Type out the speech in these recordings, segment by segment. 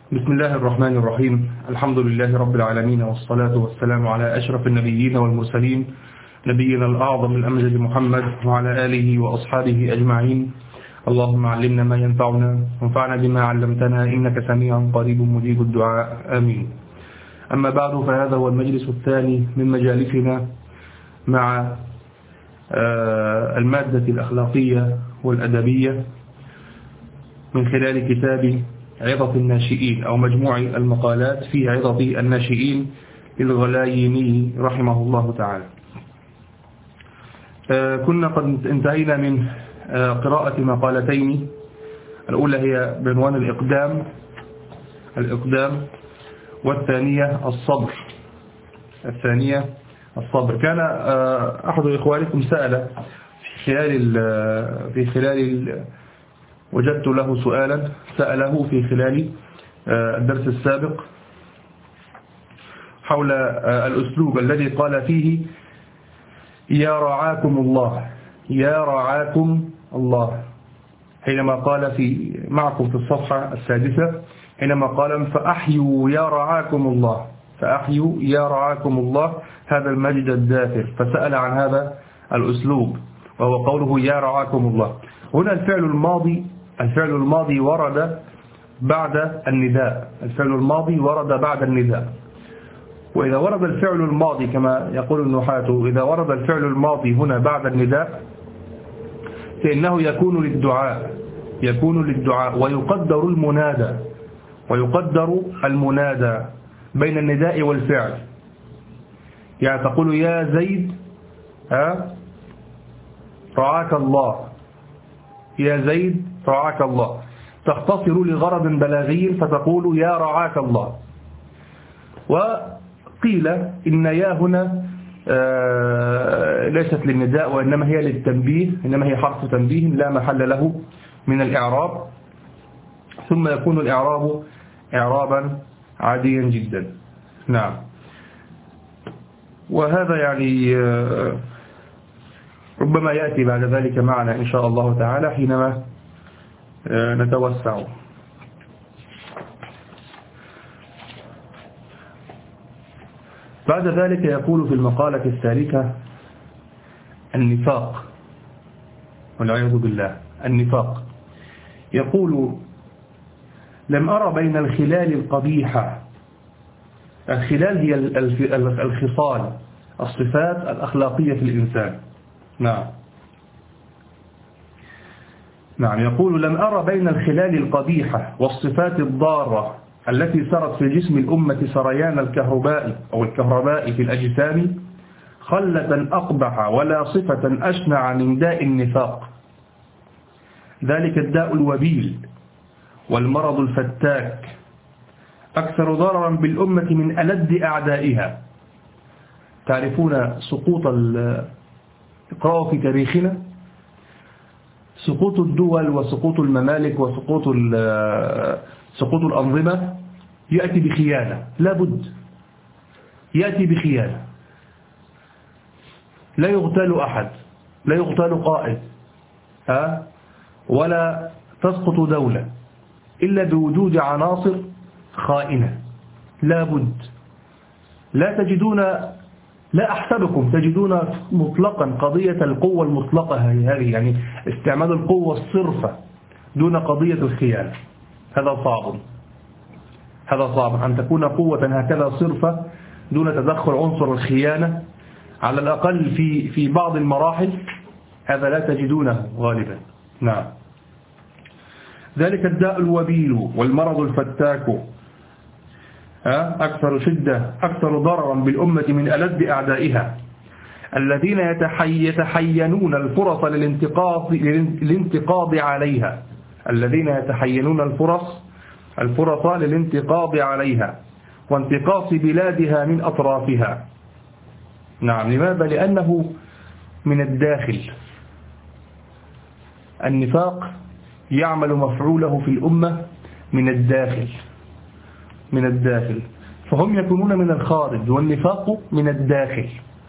بسم الله الرحمن الرحيم. الحمد لله رب العالمين، والصلاة والسلام على أشرف النبيين والمرسلين، نبينا الأعظم الأمجد محمد وعلى آله وأصحابه أجمعين. اللهم علمنا ما ينفعنا وانفعنا بما علمتنا، إنك سميع قريب مجيب الدعاء، آمين. أما بعد، فهذا هو المجلس الثاني من مجالسنا مع المادة الأخلاقية والأدبية من خلال كتاب عظة الناشئين أو مجموع المقالات في عظة الناشئين للغلايني رحمه الله تعالى. كنا قد انتهينا من قراءة مقالتين. الأولى هي بعنوان الإقدام، والثانية الصبر. كان أحد إخوانكم سأل في خلال وجدت له سؤالا سأله في خلال الدرس السابق حول الأسلوب الذي قال فيه يا رعاكم الله، حينما قال معكم في الصفحة السادسة، حينما قال فأحيوا يا رعاكم الله هذا المجد الدافر، فسأل عن هذا الأسلوب وهو قوله يا رعاكم الله. هنا الفعل الماضي ورد بعد النداء. وإذا ورد الفعل الماضي كما يقول النحاة، إذا ورد الفعل الماضي هنا بعد النداء فإنه يكون للدعاء ويقدر المنادى بين النداء والفعل. يعني تقول يا زيد رعاك الله، يا زيد رعاك الله، تختصر لغرض بلاغي فتقول يا رعاك الله. وقيل إن يا هنا ليست للنداء وإنما هي للتنبيه، إنما هي حرف تنبيه لا محل له من الإعراب، ثم يكون الإعراب إعرابا عاديا جدا. نعم. وهذا يعني ربما يأتي بعد ذلك معنا إن شاء الله تعالى حينما نتوسع. بعد ذلك يقول في المقالة الثالثة النفاق، والعياذ بالله. النفاق يقول لم أرى بين الخلال القبيحة، الخلال هي الخصال، الصفات الأخلاقية في الإنسان. نعم. يقول لم أرى بين الخلال القبيحة والصفات الضارة التي سرت في جسم الأمة سريان الكهرباء في الأجسام خلة أقبح ولا صفة أشنع من داء النفاق. ذلك الداء الوبيل والمرض الفتاك، أكثر ضررا بالأمة من ألد أعدائها. تعرفون سقوط اقرأوا في تاريخنا سقوط الدول وسقوط الممالك وسقوط الأنظمة يأتي بخيانة، لا بد يأتي بخيانة. لا يغتال أحد، لا يغتال قائد ولا تسقط دولة إلا بوجود عناصر خائنة، لا بد. لا أحسبكم تجدون مطلقا قضية القوة المطلقة هذه، يعني استعمال القوة الصرفة دون قضية الخيانة. هذا صعب أن تكون قوة هكذا صرفة دون تدخل عنصر الخيانة، على الأقل في بعض المراحل. هذا لا تجدونه غالبا. نعم. ذلك الداء الوبيل والمرض الفتاك، أكثر ضررا بالأمة من ألد أعدائها، الذين يتحينون الفرص للانتقاض عليها، وانتقاص بلادها من أطرافها. نعم. لماذا؟ لأنه من الداخل. النفاق يعمل مفعوله في الأمة من الداخل، فهم يكونون من الخارج والنفاق من الداخل،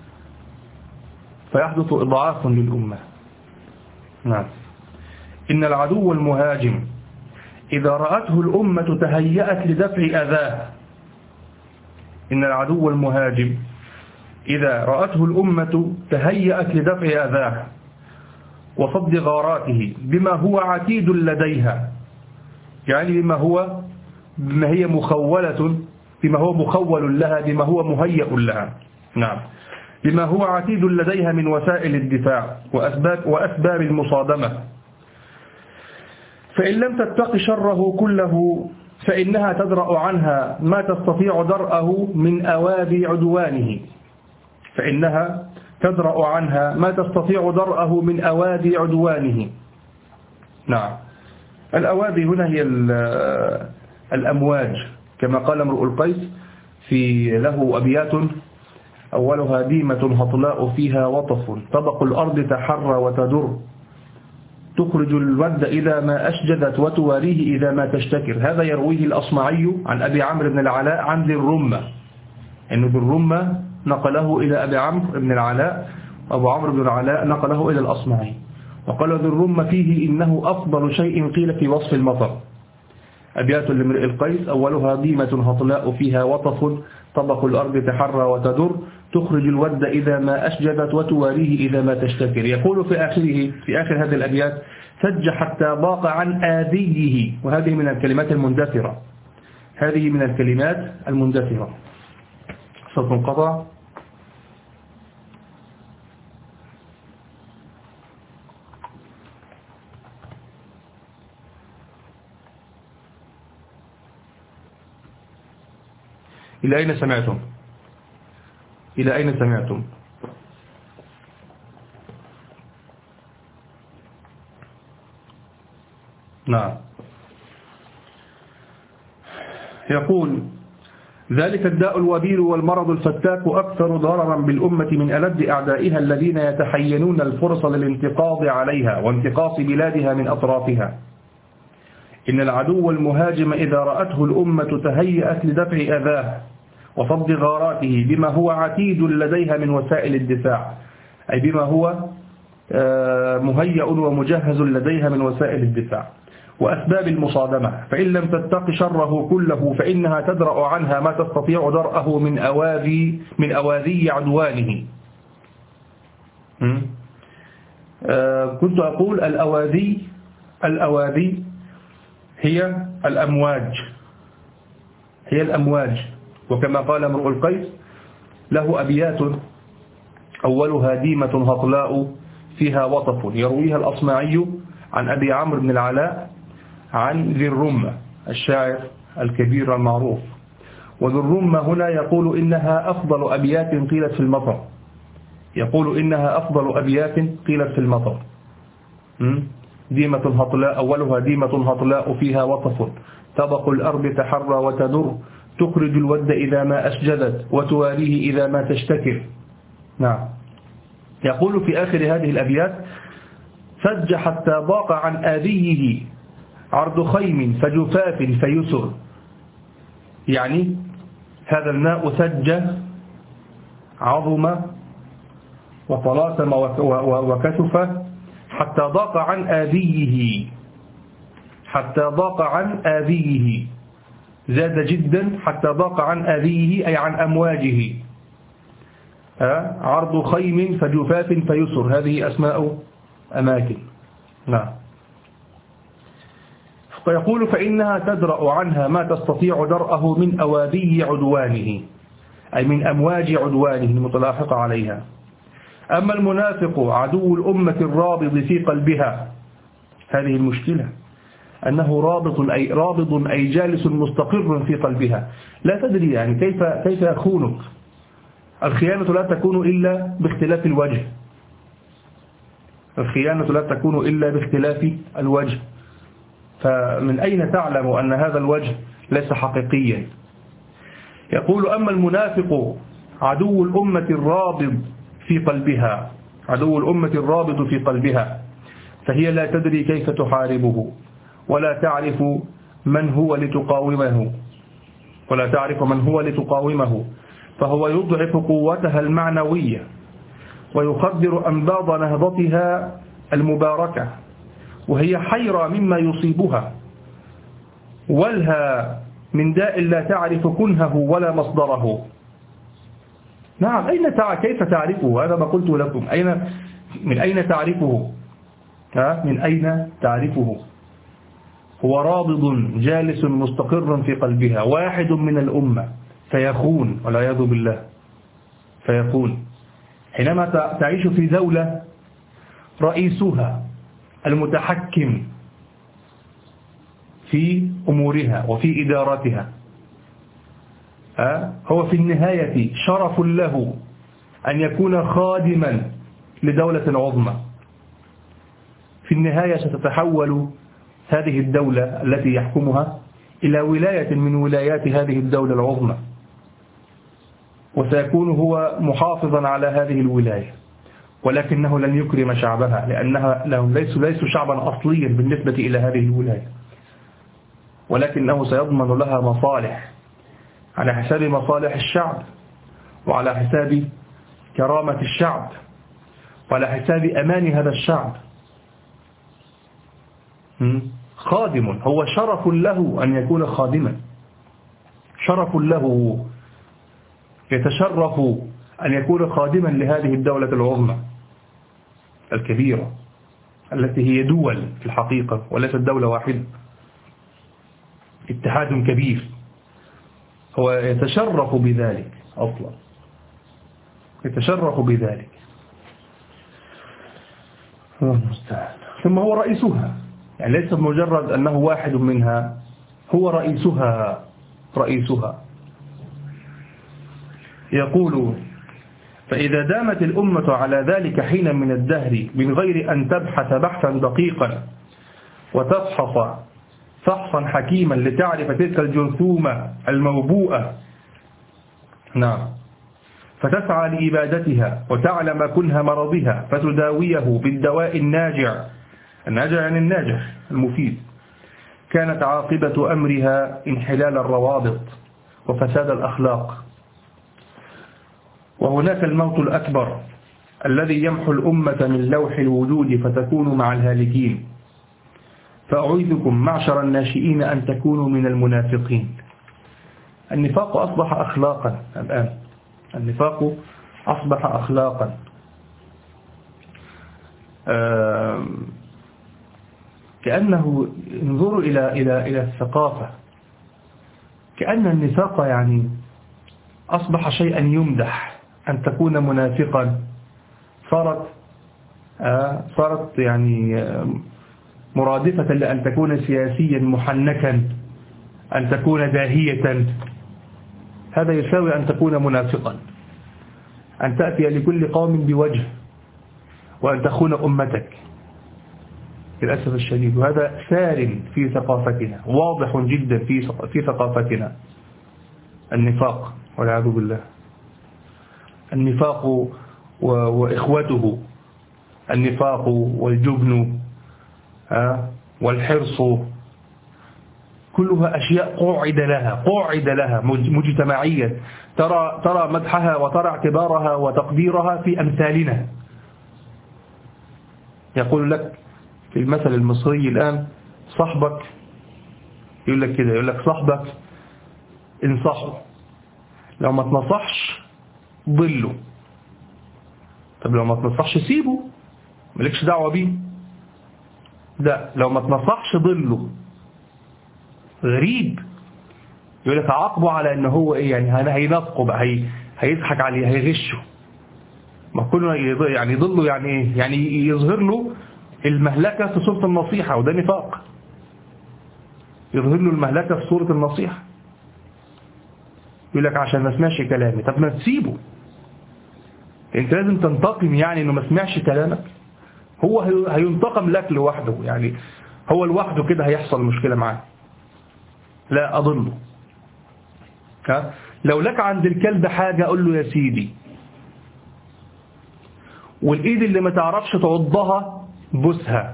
فيحدث إضعاف للأمة. نعم. إن العدو المهاجم إذا رأته الأمة تهيأت لدفع أذاه. إن العدو المهاجم إذا رأته الأمة تهيأت لدفع أذاه وصد غاراته بما هو عتيد لديها، يعني بما هي مخولة، بما هو مخول لها، بما هو مهيأ لها. نعم، بما هو عتيد لديها من وسائل الدفاع وأسباب المصادمة. فإن لم تتق شره كله فإنها تدرأ عنها ما تستطيع درءه من أوابي عدوانه. فإنها تدرأ عنها ما تستطيع درءه من أوابي عدوانه. نعم، الأوابي هنا هي الأمواج، كما قال امرؤ القيس له أبيات أولها ديمة هطلاء فيها وطف، طبق الأرض تحرى وتدر، تخرج الود إذا ما أشجدت وتواريه إذا ما تشتكر. هذا يرويه الأصمعي عن أبي عمرو بن العلاء عن ذي الرمة، إنه ذي الرمة نقله إلى أبي عمرو بن العلاء، وأبو عمرو بن العلاء نقله إلى الأصمعي، وقال ذي الرمة فيه إنه أفضل شيء قيل في وصف المطر. أبيات لامرئ القيس أولها ديمة هطلاء فيها وطف، طبق الأرض تحرى وتدر، تخرج الود إذا ما أشجبت وتواريه إذا ما تشتكر. يقول في آخر هذه الأبيات سج حتى ضاق عن آذيه، وهذه من الكلمات المندثرة، هذه من الكلمات المندثرة. صوت انقطع. إلى أين سمعتم؟ إلى أين سمعتم؟ نعم. يقول ذلك الداء الوبيل والمرض الفتاك أكثر ضررا بالأمة من ألد أعدائها الذين يتحينون الفرص للانتقاض عليها وانتقاص بلادها من أطرافها. إن العدو المهاجم إذا رأته الأمة تهيأت لدفع أذاه وصد غاراته بما هو عتيد لديها من وسائل الدفاع، أي بما هو مهيأ ومجهز لديها من وسائل الدفاع وأسباب المصادمة. فإن لم تتق شره كله فإنها تدرأ عنها ما تستطيع درءه من أواذي عدوانه. كنت أقول الأواذي هي الأمواج، وكما قال امرؤ القيس له أبيات أولها ديمة هطلاء فيها وطف، يرويها الأصمعي عن أبي عمرو بن العلاء عن ذي الرمة الشاعر الكبير المعروف. وذي الرمة هنا يقول إنها أفضل أبيات قيلت في المطر، يقول إنها أفضل أبيات قيلت في المطر. ديمة هطلاء أولها ديمة هطلاء فيها وطف، طبق الأرض تحرى وتدر، تخرج الود إذا ما أشجدت وتواريه إذا ما تشتكر. نعم. يقول في آخر هذه الأبيات سج حتى ضاق عن آذيه عرض خيم فجفاف فيسر، يعني هذا الماء سج عظم وطلاسم وكثف حتى ضاق عن آذيه، زاد جدا حتى ضاق عن آذيه أي عن أمواجه. عرض خيم فجفاف فيسر، هذه أسماء أماكن. نعم. فيقول فإنها تدرأ عنها ما تستطيع درءه من أوابي عدوانه، أي من أمواج عدوانه المتلاحقة عليها. أما المنافق عدو الأمة الرابض في قلبها، هذه المشكلة، أنه رابض أي جالس مستقر في قلبها، لا تدري يعني كيف يخونك. الخيانة لا تكون إلا باختلاف الوجه، الخيانة لا تكون إلا باختلاف الوجه، فمن أين تعلم أن هذا الوجه ليس حقيقيا؟ يقول أما المنافق عدو الأمة الرابض في قلبها، عدو الأمة الرابض في قلبها، فهي لا تدري كيف تحاربه ولا تعرف من هو لتقاومه، فهو يضعف قوتها المعنوية ويخدر أنباض نهضتها المباركة، وهي حيرة مما يصيبها، ولها من داء لا تعرف كنهه ولا مصدره. نعم، كيف تعرفه؟ هذا ما قلت لكم. من أين تعرفه؟ من أين تعرفه؟ هو رابض جالس مستقر في قلبها، واحد من الأمة، فيخون والعياذ بالله، فيخون. حينما تعيش في دولة رئيسها المتحكم في أمورها وفي إدارتها، هو في النهاية شرف له أن يكون خادما لدولة عظمى. في النهاية ستتحول هذه الدولة التي يحكمها إلى ولاية من ولايات هذه الدولة العظمى، وسيكون هو محافظا على هذه الولاية، ولكنه لن يكرم شعبها، لأنهم ليسوا شعبا أصليا بالنسبة إلى هذه الولاية، ولكنه سيضمن لها مصالح على حساب مصالح الشعب، وعلى حساب كرامة الشعب، وعلى حساب أمان هذا الشعب. خادم، هو شرف له أن يكون خادما، شرف له، يتشرف أن يكون خادما لهذه الدولة العظمى الكبيرة التي هي دول في الحقيقة وليست دولة واحدة، اتحاد كبير. هو يتشرف بذلك أصلا، يتشرف بذلك. الله المستعان. ثم هو رئيسها، يعني ليس مجرد أنه واحد منها، هو رئيسها. يقول: فإذا دامت الأمة على ذلك حين من الدهر من غير أن تبحث بحثا دقيقا وتفحص فحصا حكيما لتعرف تلك الجرثومة الموبوءة، نعم، فتسعى لإبادتها وتعلم كنه مرضها فتداويه بالدواء الناجع يعني الناجح المفيد، كانت عاقبة أمرها انحلال الروابط وفساد الأخلاق. وهناك الموت الأكبر الذي يمحو الأمة من لوح الوجود فتكون مع الهالكين. فأعيذكم معشر الناشئين أن تكونوا من المنافقين. النفاق أصبح أخلاقا الآن، النفاق أصبح أخلاقا. كأنه انظروا إلى الثقافة، كأن النفاق يعني أصبح شيئا يمدح. أن تكون منافقا صارت يعني مرادفة لأن تكون سياسيا محنكا، أن تكون داهية. هذا يساوي أن تكون منافقا، أن تأتي لكل قوم بوجه، وأن تخون أمتك للأسف الشديد. وهذا سار في ثقافتنا، واضح جدا في ثقافتنا، النفاق والعياذ بالله. النفاق وإخوته، النفاق والجبن والحرص، كلها أشياء قعد لها مجتمعية. ترى مدحها وترى اعتبارها وتقديرها في أمثالنا. يقول لك في المثل المصري الآن: صاحبك، يقول لك كده، يقول لك صاحبك انصحه، لو ما تنصحش ضله. طب لو ما تنصحش سيبه، مالكش دعوة بيه. لا، لو ما تنصحش ضله. غريب. يقول لك عاقبه على ان هو ايه، يعني هينافقه بقى، هيضحك عليه، هيغشه. ما كله يعني ضله، يعني ايه، يعني يظهر له المهلكة في صورة النصيحة، وده نفاق. يظهر له المهلكة في صورة النصيحة. يقول لك عشان ما سمعش كلامي. طب ما تسيبه، انت لازم تنتقم يعني انه ما سمعش كلامك. هو هينتقم لك لوحده، يعني هو لوحده كده هيحصل مشكلة معاه. لا أضله. لو لك عند الكلب حاجة قول له يا سيدي. والإيد اللي ما تعرفش تعضها بوسها.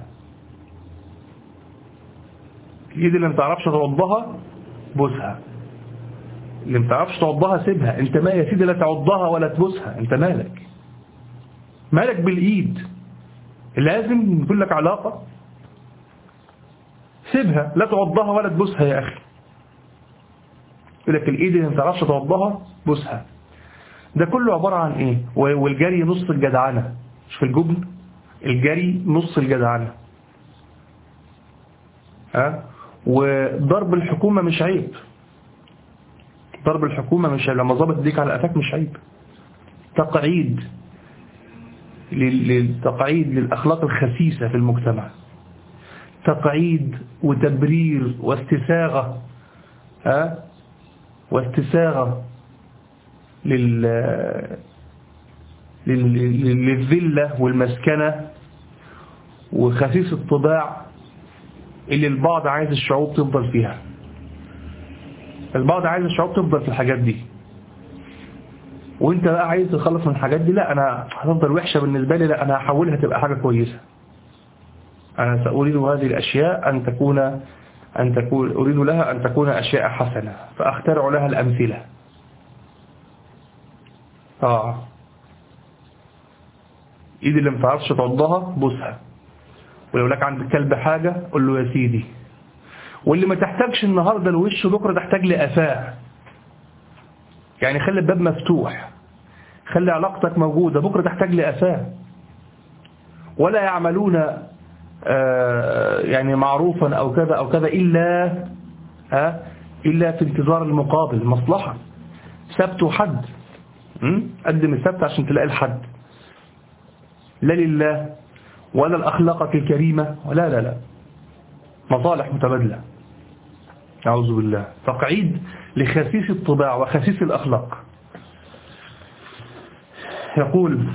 الإيد اللي ما تعرفش تعضها بوسها. اللي ما تعرفش تعضها سيبها. انت ما يا سيدي لا تعضها ولا تبوسها. انت مالك بالإيد؟ لازم يكون لك علاقة. سيبها، لا تعضها ولا تبوسها يا أخي. يقول لك الإيد اللي ما تعرفش توضها بوسها. ده كله عبارة عن إيه؟ والجري نص الجدعنة، مش في الجبن؟ الجري نص الجدعنة. وضرب الحكومة مش عيب، ضرب الحكومة مش عيب، لما ضربت ديك على قفاك مش عيب. تقعيد للأخلاق الخسيسة في المجتمع، تقعيد وتبرير واستساغة، واستساغة للذلة والمسكنة وخسيس الطباع اللي البعض عايز الشعوب تفضل فيها. البعض عايز الشعوب تفضل في الحاجات دي، وانت بقى عايز تخلص من الحاجات دي. لا، انا هتفضل وحشة بالنسبة لي، لا انا هحولها تبقى حاجة كويسة. انا سأريد هذه الاشياء ان تكون اريد لها ان تكون اشياء حسنة، فاخترع لها الامثلة. ايدي اللي متعرفش تعضها بوسها، ولو لك عند الكلب حاجة قول له يا سيدي. واللي ما تحتاجش النهاردة الوش بكرة تحتاج لأفاه. يعني خلي الباب مفتوح، خلي علاقتك موجودة، بكرة تحتاج لأفاه. ولا يعملون يعني معروفا أو كذا أو كذا إلا في انتظار المقابل، مصلحة. سبت وحد، قدم السبت عشان تلاقي الحد، لا لله ولا الأخلاق الكريمة، ولا لا لا، مصالح متبادلة. أعوذ بالله. تقعيد لخسيس الطباع وخسيس الأخلاق. يقول: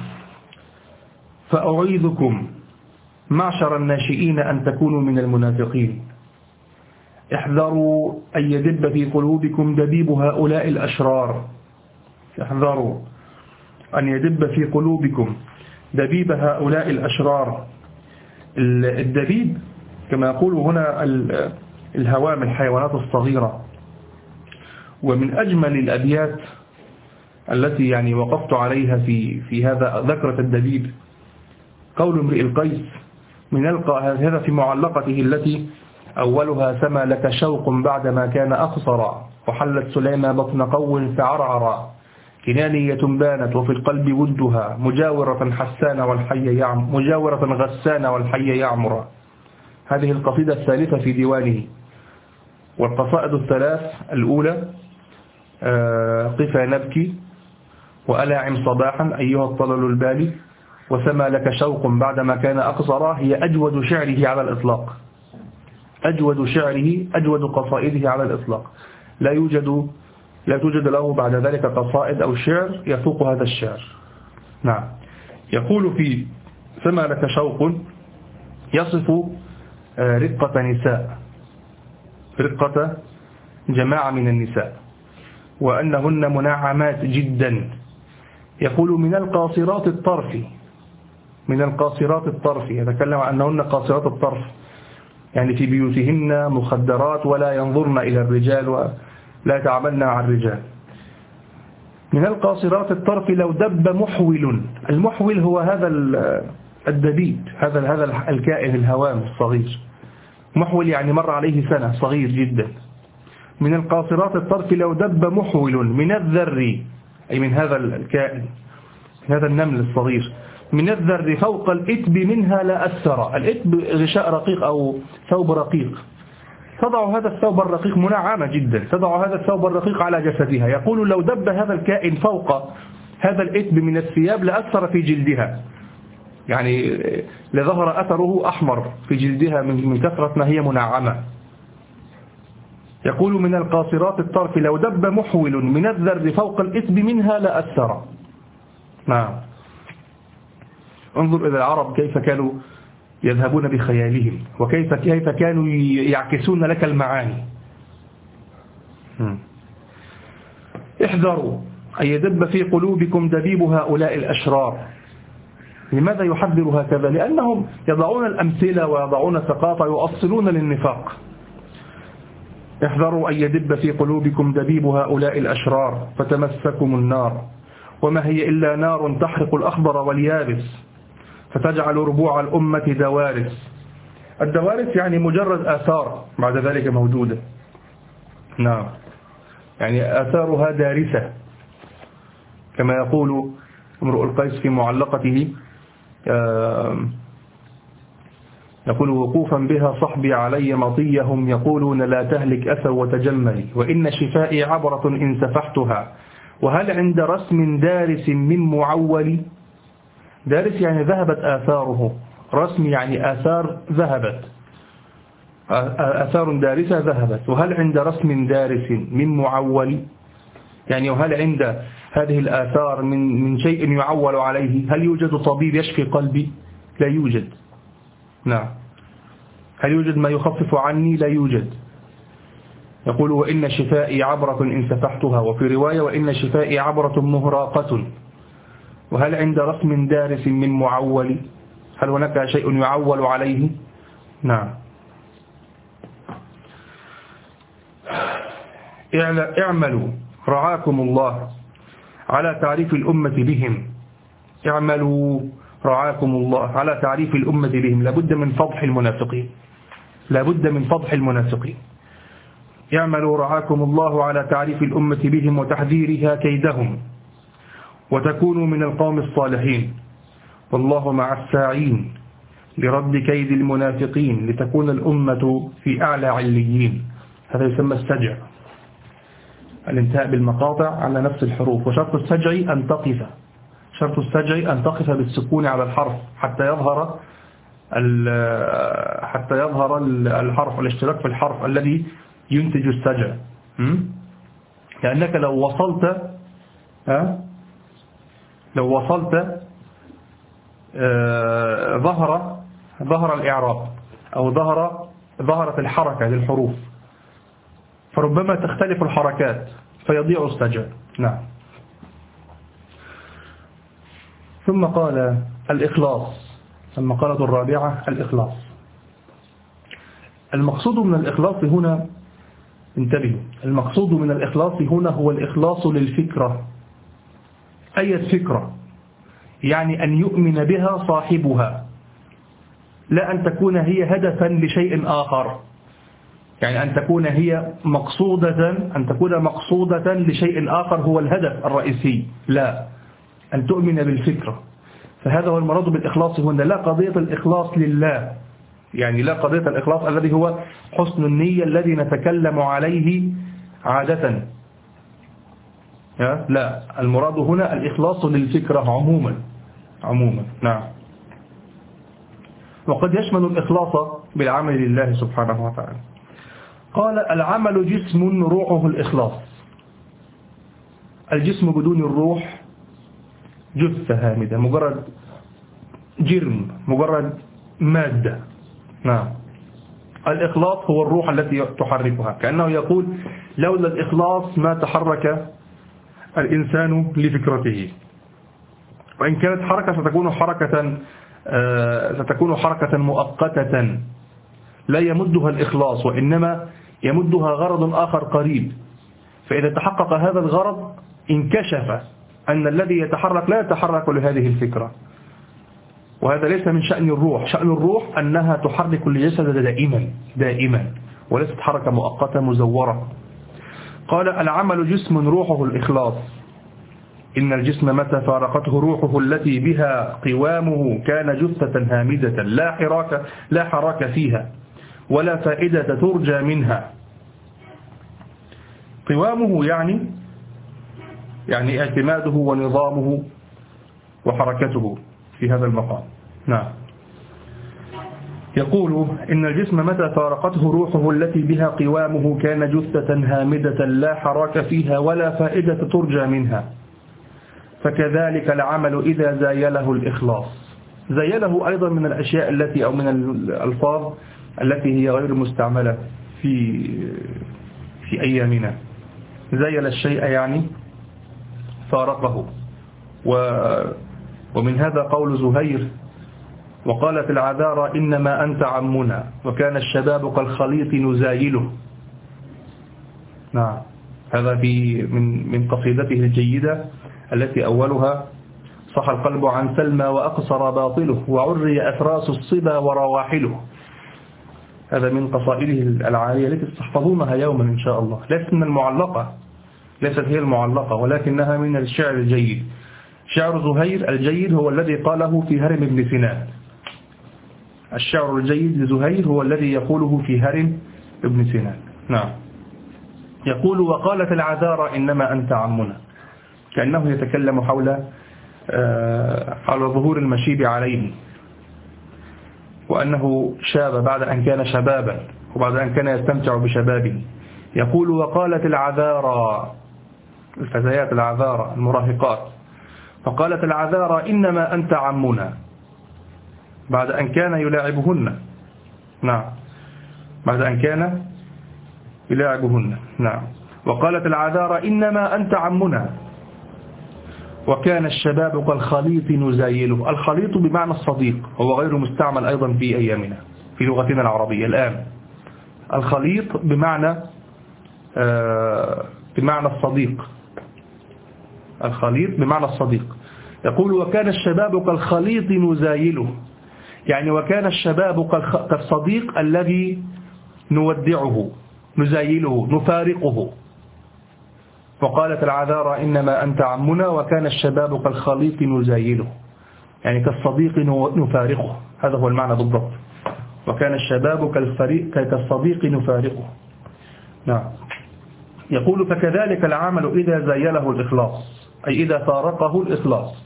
فأعيذكم معشر الناشئين أن تكونوا من المنافقين، احذروا أن يدب في قلوبكم دبيب هؤلاء الأشرار. احذروا أن يدب في قلوبكم دبيب هؤلاء الأشرار. الدبيب كما يقول هنا الهوام، الحيوانات الصغيرة. ومن أجمل الأبيات التي يعني وقفت عليها في هذا ذكرة الدبيب قول امرئ القيس: من ألقى هذا في معلقته التي أولها: سما لك شوق بعدما كان أقصرا، وحلت سليمة بطن قو فعرعرا، كنانية بانت وفي القلب ودها، مجاورة غسان والحي يعمر. هذه القصيدة الثالثة في ديوانه. والقصائد الثلاث الأولى: قفا نبكي، وألاعم صباحا أيها الطلل البالي، وسما لك شوق بعدما كان أقصرا، هي أجود شعره على الإطلاق، أجود قصائده على الإطلاق. لا توجد له بعد ذلك قصائد أو شعر يفوق هذا الشعر. نعم. يقول في سما لك شوق يصف رقة جماعة من النساء، وأنهن منعمات جدا. يقول: من القاصرات الطرف، يتكلم عن أنهن قاصرات الطرف، يعني في بيوتهن مخدرات، ولا ينظرن إلى الرجال ولا يتعاملن مع الرجال. من القاصرات الطرف لو دب محول. المحول هو هذا الدبيب، هذا الكائن الهوام الصغير. محول يعني مر عليه سنة، صغير جدا. من القاصرات الطرف لو دب محول من الذر، أي من هذا الكائن، هذا النمل الصغير، من الذر فوق الإتب منها لا أثر. الإتب غشاء رقيق أو ثوب رقيق، تضع هذا الثوب الرقيق منعمة جدا، تضع هذا الثوب الرقيق على جسدها. يقول: لو دب هذا الكائن فوق هذا الإتب من الثياب لأثر في جلدها، يعني لظهر أثره أحمر في جلدها من كثرة ما هي منعمة. يقول: من القاصرات الطرف لو دب محول من الذر فوق الإتب منها لأثر. نعم. انظر إلى العرب كيف كانوا يذهبون بخيالهم، وكيف كانوا يعكسون لك المعاني. احذروا أن يدب في قلوبكم دبيب هؤلاء الأشرار. لماذا يحذر هكذا؟ لأنهم يضعون الأمثلة ويضعون الثقافة، يؤصلون للنفاق. احذروا أن يدب في قلوبكم دبيب هؤلاء الأشرار فتمسكم النار، وما هي إلا نار تحرق الأخضر واليابس، فتجعل ربوع الأمة دوارس. الدوارس يعني مجرد آثار بعد ذلك موجودة. نعم. يعني آثارها دارسة، كما يقول امرؤ القيس في معلقته، يقول وقوفا بها صحبي علي مطيهم يقولون لا تهلك أثر وتجملي وإن شفائي عبرة إن سفحتها وهل عند رسم دارس من معول. دارس يعني ذهبت آثاره، رسم يعني آثار ذهبت، آثار دارسة ذهبت. وهل عند رسم دارس من معول، يعني وهل عند هذه الآثار من شيء يعول عليه؟ هل يوجد طبيب يشفي قلبي؟ لا يوجد. نعم. هل يوجد ما يخفف عني؟ لا يوجد. يقول وإن شفائي عبرة إن سفحتها، وفي رواية وإن شفائي عبرة مهراقة. وهل عند رسم دارس من معول، هل هناك شيء يعول عليه؟ نعم. اعملوا رعاكم الله على تعريف الأمة بهم. اعملوا رعاكم الله على تعريف الأمة بهم. لابد من فضح المنافقين، لابد من فضح المنافقين. اعملوا رعاكم الله على تعريف الأمة بهم وتحذيرها كيدهم وتكونوا من القوم الصالحين والله مع الساعين لرد كيد المنافقين لتكون الأمة في أعلى عليين. هذا يسمى السجع، الانتهاء بالمقاطع على نفس الحروف. وشرط السجع أن تقف، شرط السجع أن تقف بالسكون على الحرف حتى يظهر الحرف، الاشتراك في الحرف الذي ينتج السجع. لأنك لو وصلت ظهر الإعراب أو ظهرت الحركة للحروف، فربما تختلف الحركات فيضيع السجع. نعم. ثم قال الإخلاص، المقالة الرابعة الإخلاص. المقصود من الإخلاص هنا، انتبهوا، المقصود من الإخلاص هنا هو الإخلاص للفكرة. أي الفكرة؟ يعني أن يؤمن بها صاحبها، لا أن تكون هي هدفا لشيء آخر، يعني أن تكون هي مقصودة لشيء آخر هو الهدف الرئيسي، لا، أن تؤمن بالفكرة. فهذا هو المراد بالإخلاص هنا، لا قضية الإخلاص لله، يعني لا قضية الإخلاص الذي هو حسن النية الذي نتكلم عليه عادة، لا، المراد هنا الإخلاص للفكرة عموما. نعم. وقد يشمل الإخلاص بالعمل لله سبحانه وتعالى. قال العمل جسم روحه الإخلاص. الجسم بدون الروح جثة هامدة، مجرد جرم، مجرد مادة. نعم. الإخلاص هو الروح التي تحركها، كأنه يقول لولا الإخلاص ما تحرك الإنسان لفكرته، وإن كانت حركة ستكون حركة مؤقتة لا يمدها الإخلاص، وإنما يمدها غرض آخر قريب. فإذا تحقق هذا الغرض انكشف أن الذي يتحرك لا يتحرك لهذه الفكرة، وهذا ليس من شأن الروح. شأن الروح أنها تحرك الجسد دائما وليست حركة مؤقتة مزورة. قال العمل جسم روحه الإخلاص. إن الجسم متى فارقته روحه التي بها قوامه كان جثة هامدة لا حراك فيها ولا فائدة ترجى منها. قوامه يعني اعتماده ونظامه وحركته في هذا المقام. نعم. يقول إن الجسم متى فارقته روحه التي بها قوامه كان جثة هامدة لا حراك فيها ولا فائدة ترجى منها. فكذلك العمل إذا زايله الإخلاص. زايله أيضا من الأشياء التي أو من الألفاظ التي هي غير مستعملة في أيامنا. زايل الشيء يعني فارقه. ومن هذا قول زهير وقالت العذارى إنما أنت عمنا وكان الشباب كالخليط نزايله. نعم. هذا من قصيدته الجيدة التي أولها صح القلب عن سلمى وأقصر باطله وعري أثراس الصبا ورواحله. هذا من قصائده العالية التي تحفظونها يوما إن شاء الله، ليست من المعلقة، ليست هي المعلقة، ولكنها من الشعر الجيد. شعر زهير الجيد هو الذي قاله في هرم ابن سنان. الشعر الجيد لزهير هو الذي يقوله في هرم ابن سنان. نعم. يقول: وقالت العذارى إنما أنت عمنا، كأنه يتكلم حول ظهور المشيب عليه، وأنه شاب بعد أن كان شبابا، وبعد أن كان يستمتع بشبابه. يقول: وقالت العذارى، الفتيات العذارى المراهقات، فقالت العذارى إنما أنت عمنا، بعد أن كان يلاعبهن. نعم، بعد أن كان يلاعبهن. نعم. وقالت العذارى إنما أنت عمنا، وكان الشباب كالخليط نزايله. الخليط بمعنى الصديق، هو غير مستعمل أيضا في أيامنا في لغتنا العربية الآن. الخليط بمعنى الصديق. الخليط بمعنى الصديق. يقول: وكان الشباب كالخليط نزايله، يعني وكان الشباب كالصديق الذي نودعه، نزايله، نفارقه. وقالت العذارى إنما أنت عمنا، وكان الشباب كالخليط نزايله، يعني كالصديق نفارقه. هذا هو المعنى بالضبط. وكان الشباب كالصديق نفارقه. نعم. يقول: فكذلك العمل إذا زايله الإخلاص، أي إذا فارقه الإخلاص.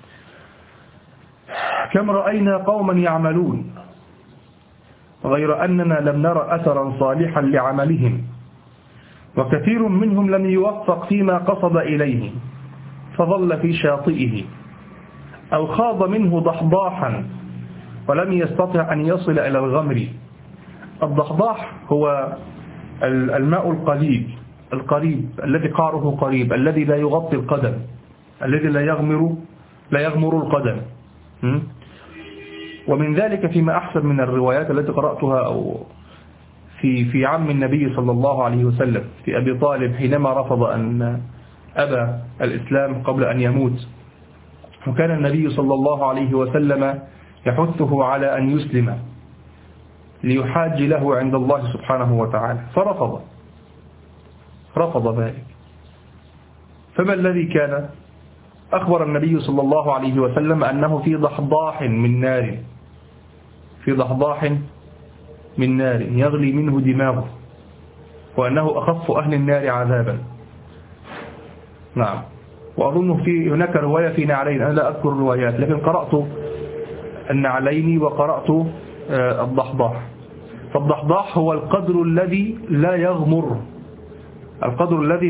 كم رأينا قوما يعملون غير أننا لم نرى أثرا صالحا لعملهم، وكثير منهم لم يوفق فيما قصد إليه، فظل في شاطئه، أو خاض منه ضحضاحا ولم يستطع أن يصل إلى الغمر. الضحضاح هو الماء القريب الذي قعره قريب، الذي لا يغطي القدم، الذي لا يغمر القدم. ومن ذلك فيما أحسن من الروايات التي قرأتها أو في عم النبي صلى الله عليه وسلم، في أبي طالب، حينما رفض أن أبى الإسلام قبل أن يموت، وكان النبي صلى الله عليه وسلم يحثه على أن يسلم ليحاج له عند الله سبحانه وتعالى، فرفض ذلك. فما الذي كان؟ أخبر النبي صلى الله عليه وسلم أنه في ضحضاح من نار يغلي منه دماغه، وأنه أخف أهل النار عذابا. نعم. وأظن هناك رواية في نعلين، أنا لا أذكر الروايات، لكن قرأت النعلين وقرأت الضحضاح. فالضحضاح هو القدر الذي لا يغمر، القدر الذي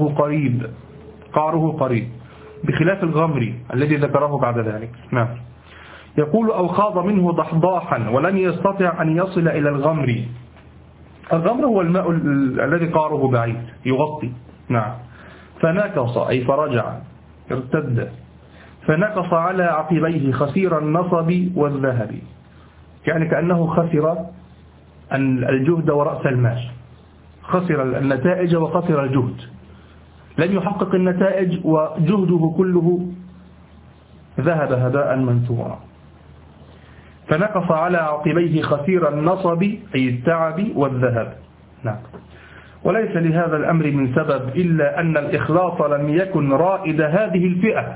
قعره قريب، بخلاف الغمر الذي ذكره بعد ذلك. نعم. يقول: أو خاض منه ضحضاحا ولم يستطع أن يصل إلى الغمر. الغمر هو الماء الذي قعره بعيد يغطي. نعم. فنكص، أي فرجع، ارتد، فنكص على عقبيه خسير النصب والذهب، يعني كأنه خسر الجهد ورأس المال، خسر النتائج وخسر الجهد، لم يحقق النتائج وجهده كله ذهب هباء منثورا. فنقص على عقبيه خسير النصب، أي التعب والذهب. نعم. وليس لهذا الأمر من سبب إلا أن الإخلاص لم يكن رائد هذه الفئة.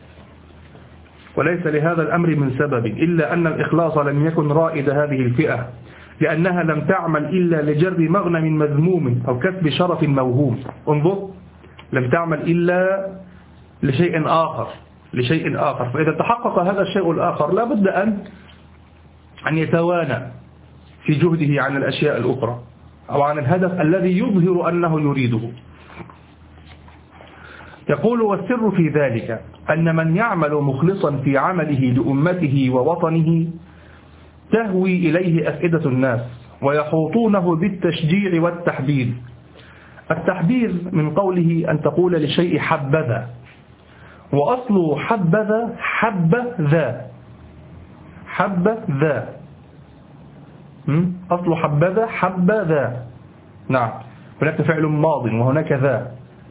وليس لهذا الأمر من سبب إلا أن الإخلاص لم يكن رائد هذه الفئة، لأنها لم تعمل إلا لجر مغنم مذموم أو كسب شرف موهوم. انظر، لم تعمل إلا لشيء آخر. فإذا تحقق هذا الشيء الآخر لا بد أن يتوانى في جهده عن الأشياء الأخرى أو عن الهدف الذي يظهر أنه يريده. يقول: والسر في ذلك أن من يعمل مخلصا في عمله لأمته ووطنه تهوي إليه أفئدة الناس ويحوطونه بالتشجيع والتحبيب. التحبيب من قوله أن تقول لشيء حبذا، وأصل حبذا حبذا، أصل حبذا. نعم. هناك فعل ماض وهناك ذا،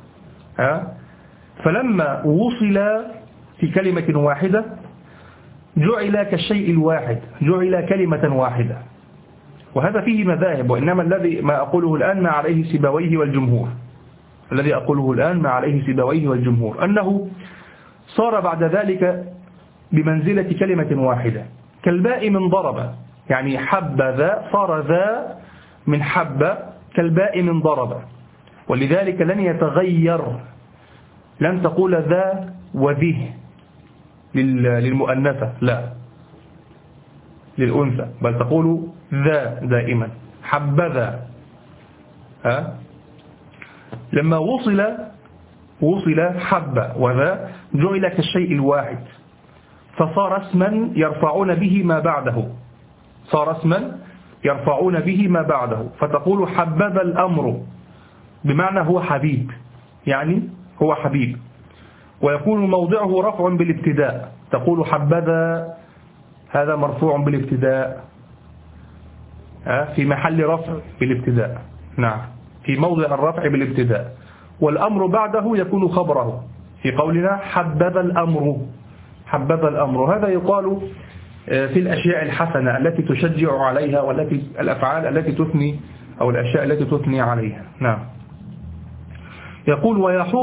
فلما وصل في كلمة واحدة جعل كالشيء الواحد، جعل كلمة واحدة. وهذا فيه مذاهب، وإنما الذي ما أقوله الآن ما عليه سيبويه والجمهور. الذي أقوله الآن ما عليه سيبويه والجمهور، أنه صار بعد ذلك بمنزلة كلمة واحدة كالباء من ضرب، يعني حبذا صار ذا من حب كالباء من ضرب، ولذلك لن يتغير، لن تقول ذا وذه للمؤنثة، لا للأنثى، بل تقول ذا دائما حبذا. لما وصل حب وذا جعل كالشيء الواحد، فصار اسما يرفعون به ما بعده، صار اسما يرفعون به ما بعده، فتقول حبذا الأمر بمعنى هو حبيب، يعني هو حبيب، ويكون موضعه رفع بالابتداء، تقول حبذا هذا مرفوع بالابتداء، في محل رفع بالابتداء، نعم في موضع الرفع بالابتداء، والأمر بعده يكون خبره في قولنا حبذا الأمر، حبذا الأمر. هذا يقال في الأشياء الحسنة التي تشجع عليها، والتي الأفعال التي تثني أو الأشياء التي تثني عليها. نعم. يقول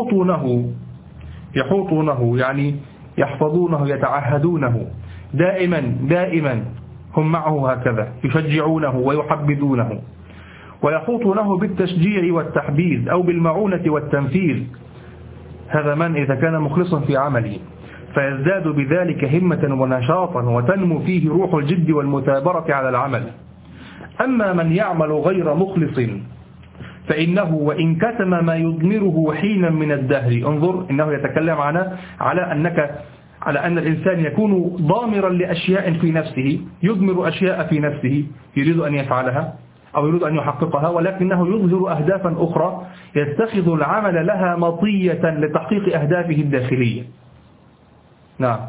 يحوطونه يعني يحفظونه يتعهدونه دائما هم معه هكذا يشجعونه ويحبذونه. ويحوطونه بالتشجيع والتحبيذ أو بالمعونة والتنفيذ، هذا من إذا كان مخلصا في عمله، فيزداد بذلك همة ونشاطا وتنمو فيه روح الجد والمثابرة على العمل. أما من يعمل غير مخلص فإنه وإن كتم ما يضمره حينا من الدهر، انظر إنه يتكلم على أن الإنسان يكون ضامرا لأشياء في نفسه، يضمر أشياء في نفسه يريد أن يفعلها أو يريد أن يحققها، ولكنه يظهر أهدافا أخرى يتخذ العمل لها مطية لتحقيق أهدافه الداخلية. نعم.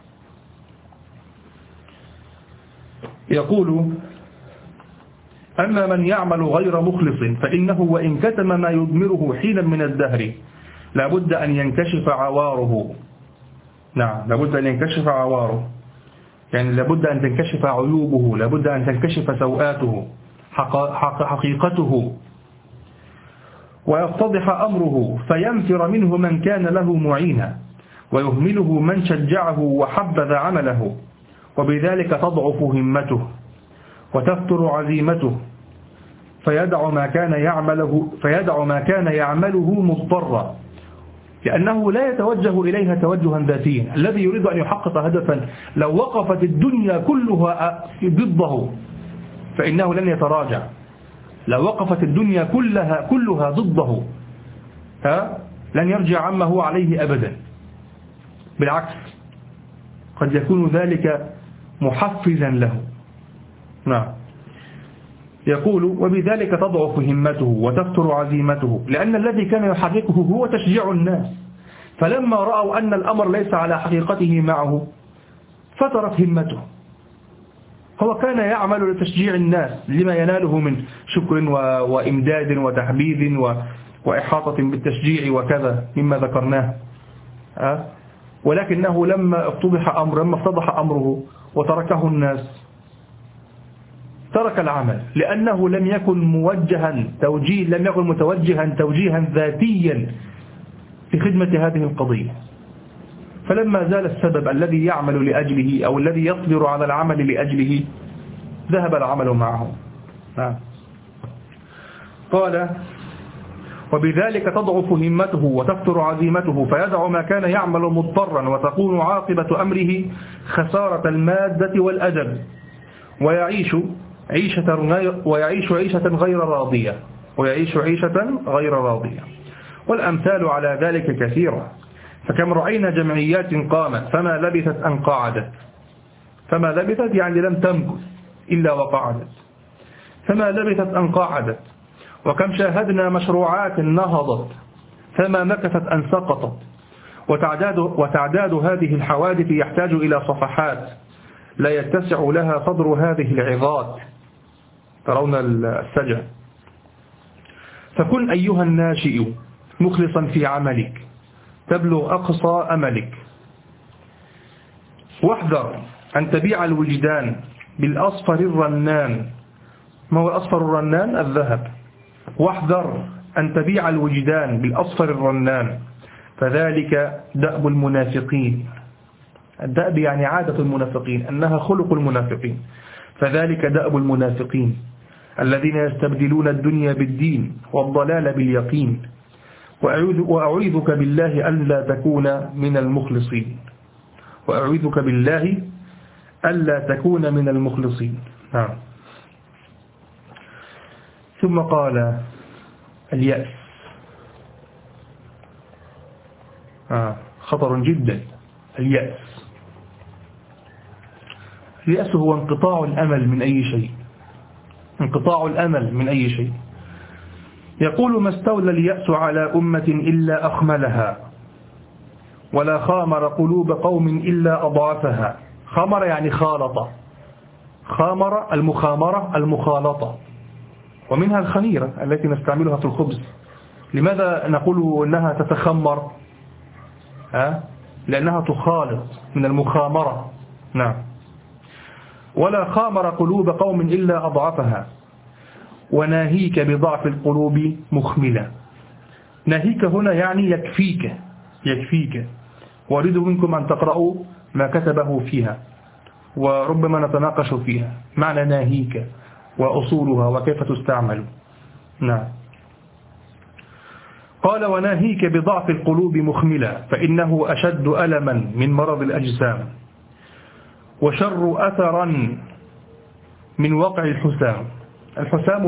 يقول أما من يعمل غير مخلص فإنه وإن كتم ما يضمره حينا من الدهر لابد أن ينكشف عواره. نعم، لابد أن ينكشف عواره، يعني لابد أن تنكشف عيوبه، لابد أن تنكشف سوءاته حقيقته، ويتضح أمره، فينفر منه من كان له معينا، ويهمله من شجعه وحبذ عمله، وبذلك تضعف همته وتفتر عزيمته، فيدع ما كان يعمله مضطرا، لأنه لا يتوجه إليها توجها ذاتيا. الذي يريد أن يحقق هدفا لو وقفت الدنيا كلها ضده فإنه لن يتراجع، لو وقفت الدنيا كلها ضده لن يرجع عما هو عليه أبدا، بالعكس قد يكون ذلك محفزا له. نعم. يقول وبذلك تضعف همته وتفتر عزيمته، لأن الذي كان يحركه هو تشجيع الناس، فلما رأوا أن الأمر ليس على حقيقته معه فترت همته. هو كان يعمل لتشجيع الناس لما يناله من شكر وإمداد وتحبيب وإحاطة بالتشجيع وكذا مما ذكرناه، ولكنه لما افتضح أمره وتركه الناس ترك العمل، لأنه لم يكن متوجها توجيها ذاتيا في خدمة هذه القضية. فلما زال السبب الذي يعمل لأجله أو الذي يصبر على العمل لأجله ذهب العمل معه. قال وبذلك تضعف همته وتفتر عزيمته، فيدع ما كان يعمل مضطرا، وتكون عاقبة أمره خسارة المادة والأدب، ويعيش عيشة غير راضية. والأمثال على ذلك كثيرة، فكم رأينا جمعيات قامت فما لبثت أن قعدت، فما لبثت يعني لم تمكث إلا وقعدت، فما لبثت أن قعدت. وكم شاهدنا مشروعات نهضت فما مكثت أن سقطت. وتعداد هذه الحوادث يحتاج إلى صفحات لا يتسع لها صدر هذه العظات. ترون السجع. فكن أيها الناشئ مخلصا في عملك تبلغ أقصى أملك، واحذر أن تبيع الوجدان بالأصفر الرنان. ما هو الأصفر الرنان؟ الذهب. واحذر أن تبيع الوجدان بالأصفر الرنان، فذلك دأب المنافقين. الدأب يعني عادة المنافقين، أنها خلق المنافقين. فذلك دأب المنافقين الذين يستبدلون الدنيا بالدين والضلال باليقين. وأعوذك بالله ألا تكون من المخلصين. وأعوذك بالله ألا تكون من المخلصين. ثم قال اليأس خطر جدا. اليأس هو انقطاع الأمل من أي شيء. انقطاع الأمل من أي شيء. يقول: ما استولى اليأس على أمة إلا أخملها، ولا خامر قلوب قوم إلا أضعفها. خامر يعني خالط. خامر المخامرة المخالطة، ومنها الخميرة التي نستعملها في الخبز. لماذا نقول أنها تتخمر؟ لأنها تخالط من المخامرة. نعم. ولا خامر قلوب قوم إلا أضعفها، وناهيك بضعف القلوب مخملة. ناهيك هنا يعني يكفيك. وأريد منكم أن تقرأوا ما كتبه فيها، وربما نتناقش فيها معنى ناهيك وأصولها وكيف تستعمل. نعم. قال: وناهيك بضعف القلوب مخملة، فإنه أشد ألما من مرض الأجسام، وشر أثرا من وقع الحسام. الحسام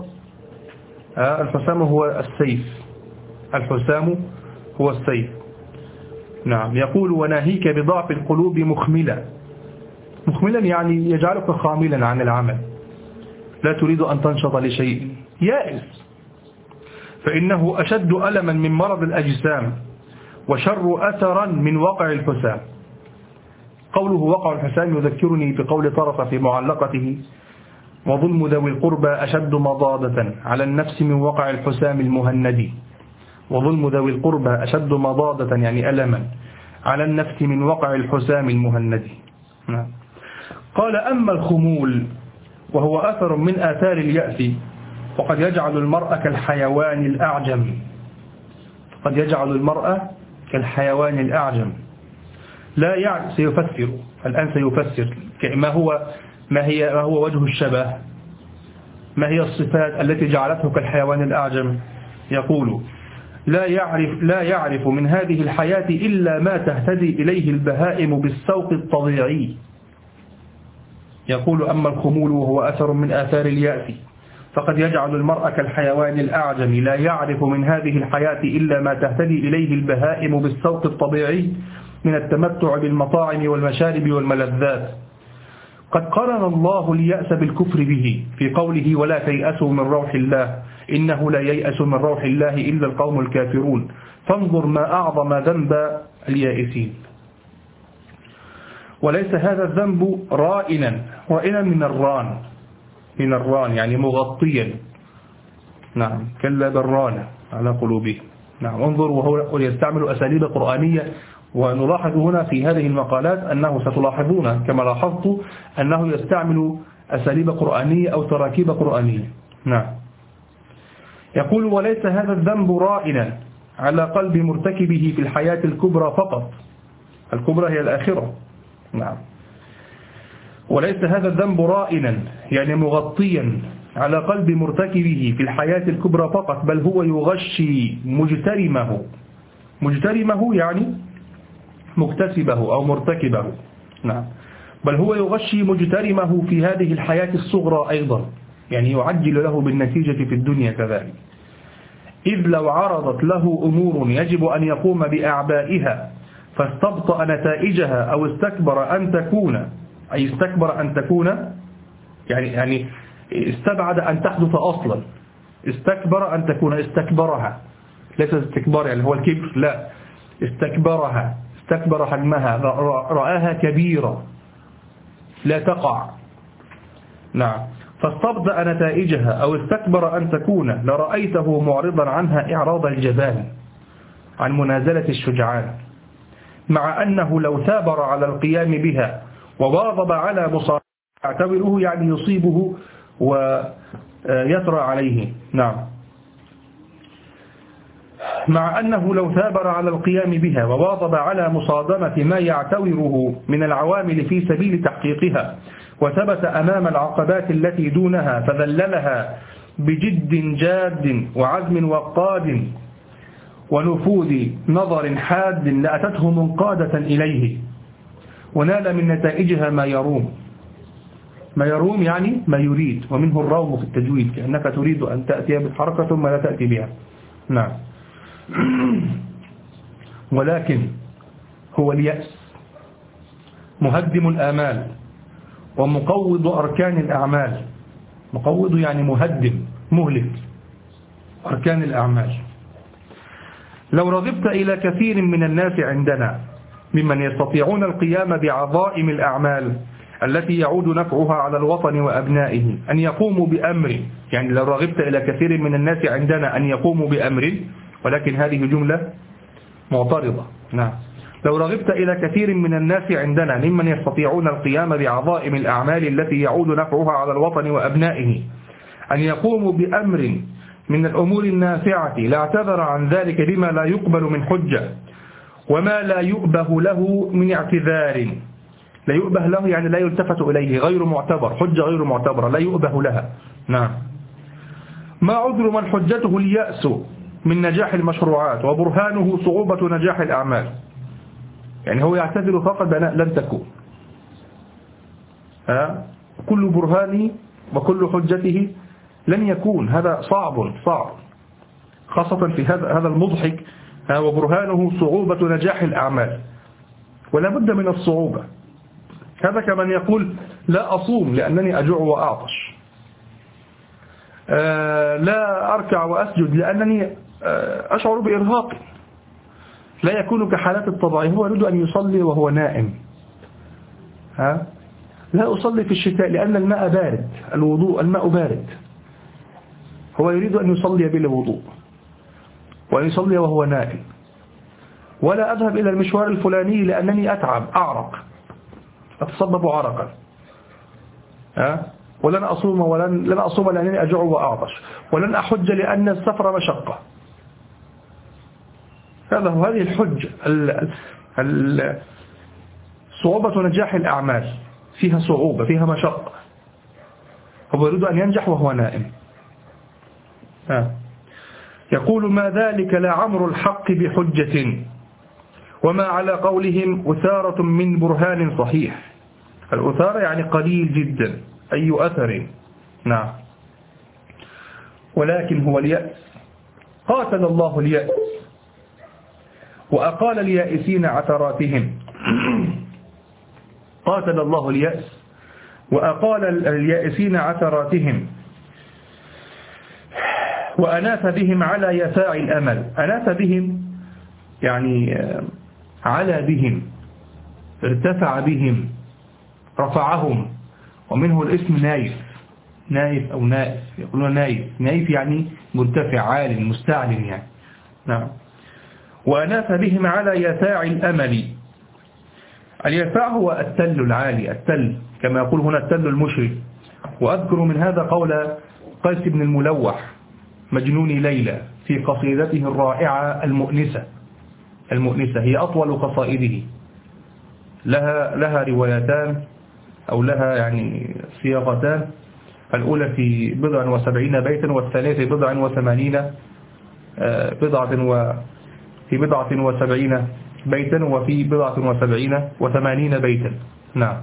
هو السيف. الحسام هو السيف. نعم. يقول: وناهيك بضعف القلوب مخملا. مخملا يعني يجعلك خاملا عن العمل، لا تريد أن تنشط لشيء، يائس. فإنه أشد ألما من مرض الأجسام، وشر أثرا من وقع الحسام. قوله وقع الحسام يذكرني بقول طرف في معلقته: وظلم ذوي القربى أشد مضادة على النفس من وقع الحسام المهندي. وظلم ذوي القربى أشد مضادة يعني ألما على النفس من وقع الحسام المهندي. قال: أما الخمول وهو أثر من آثار اليأس، فقد يجعل المرء كالحيوان الأعجم. قد يجعل المرء كالحيوان الأعجم. لا سيفسر الآن، سيفسر ما هو وجه الشبه، ما هي الصفات التي جعلته كالحيوان الأعجم. يقول: لا يعرف من هذه الحياة إلا ما تهتدي إليه البهائم بالسوق الطبيعي. يقول: أما الخمول وهو أثر من آثار اليأس، فقد يجعل المرء كالحيوان الأعجم، لا يعرف من هذه الحياة إلا ما تهتدي إليه البهائم بالسوق الطبيعي من التمتع بالمطاعم والمشارب والملذات. قد قرن الله اليأس بالكفر به في قوله: ولا تيأسوا من روح الله إنه لا ييأس من روح الله إلا القوم الكافرون. فانظر ما أعظم ذنب اليائسين. وليس هذا الذنب رائنا من الران يعني مغطيا. نعم. كلا بران على قلوبهم. نعم. انظر، وهو يستعمل أساليب قرآنية. ونلاحظ هنا في هذه المقالات أنه ستلاحظون كما لاحظت أنه يستعمل أساليب قرآنية أو تراكيب قرآنية. نعم. يقول: وليس هذا الذنب رائنا على قلب مرتكبه في الحياة الكبرى فقط. الكبرى هي الآخرة. نعم. وليس هذا الذنب رائنا يعني مغطيا على قلب مرتكبه في الحياة الكبرى فقط، بل هو يغشي مجترمه يعني مكتسبه أو مرتكبه. نعم. بل هو يغشي مجترمه في هذه الحياة الصغرى أيضا، يعني يعجل له بالنتيجة في الدنيا كذلك. إذ لو عرضت له أمور يجب أن يقوم بأعبائها فاستبطأ نتائجها أو استكبر أن تكون يعني استبعد أن تحدث أصلا. استكبر أن تكون، استكبرها، ليس استكبار يعني هو الكبر، لا، استكبرها، استكبر حجمها، رآها كبيرة لا تقع. نعم. فاستبطأ نتائجها أو استكبر أن تكون لرأيته معرضا عنها إعراض الجبان عن منازلة الشجعان، مع أنه لو ثابر على القيام بها وواظب على مصارعته يعتبره يعني يصيبه ويطرى عليه. نعم. مع أنه لو ثابر على القيام بها وواظب على مصادمة ما يعتوره من العوامل في سبيل تحقيقها، وثبت أمام العقبات التي دونها فذللها بجد جاد وعزم وقاد ونفوذ نظر حاد لأتته منقادة إليه، ونال من نتائجها ما يروم. ما يروم يعني ما يريد، ومنه الروم في التجويد، كأنك تريد أن تأتي بالحركة ثم لا تأتي بها. نعم. ولكن هو اليأس مهدم الآمال ومقوض أركان الأعمال. مقوض يعني مهدم مهلك أركان الأعمال. لو رغبت إلى كثير من الناس عندنا ممن يستطيعون القيام بعظائم الأعمال التي يعود نفعها على الوطن وأبنائه أن يقوموا بأمر، يعني لو رغبت إلى كثير من الناس عندنا أن يقوموا بأمر، ولكن هذه جملة معترضة. نعم. لو رغبت إلى كثير من الناس عندنا ممن يستطيعون القيام بعظائم الأعمال التي يعود نفعها على الوطن وأبنائه أن يقوموا بأمر من الأمور النافعة لاعتذر عن ذلك بما لا يقبل من حجة وما لا يؤبه له من اعتذار. لا يؤبه له يعني لا يلتفت إليه، غير معتبر، حجة غير معتبرة لا يؤبه لها. نعم. ما عذر من حجته اليأس من نجاح المشروعات وبرهانه صعوبة نجاح الأعمال. يعني هو يعتذر فقط بأن لن تكون. كل برهانه وكل حجته لن يكون، هذا صعب خاصة في هذا المضحك. وبرهانه صعوبة نجاح الأعمال، ولا بد من الصعوبة. هذا كمن يقول لا أصوم لأنني أجوع وأعطش، لا أركع وأسجد لأنني أشعر بإرهاق. لا يكون كحالات الطبيعية، هو يريد أن يصلي وهو نائم. لا أصلي في الشتاء لأن الماء بارد، الماء بارد. هو يريد أن يصلي بلا وضوء وأن يصلي وهو نائم. ولا أذهب إلى المشوار الفلاني لأنني أتعب أعرق أتصبب عرقا. ولن أصوم لأنني أجوع وأعطش، ولن أحج لأن السفر مشقة. هذه الحجة. صعوبة نجاح الأعمال فيها صعوبة، فيها مشقة. هو يريد أن ينجح وهو نائم. يقول ما ذلك لعمر الحق بحجة وما على قولهم أثارة من برهان صحيح. الأثارة يعني قليل جدا، أي أثر. نعم. ولكن هو اليأس. قاتل الله اليأس وأقال اليائسين عثراتهم. قاتل الله اليأس وأقال اليائسين عثراتهم وأناث بهم على يساع الأمل. أناث بهم يعني على بهم، ارتفع بهم، رفعهم، ومنه الاسم نايف أو نائف، يقولون نايف يعني مرتفع عال مستعل يعني. نعم. وأناث بهم على يساع الأمل. اليساع هو التل العالي، التل كما يقول هنا التل المشرف. وأذكر من هذا قول قيس بن الملوح مجنون ليلى في قصيدته الرائعة المؤنسة، هي أطول قصائده، لها روايتان أو لها يعني صياغتان. الأولى في 70 بيتا، والثانية في 70 بيتا، وفي 80 بيتا. نعم.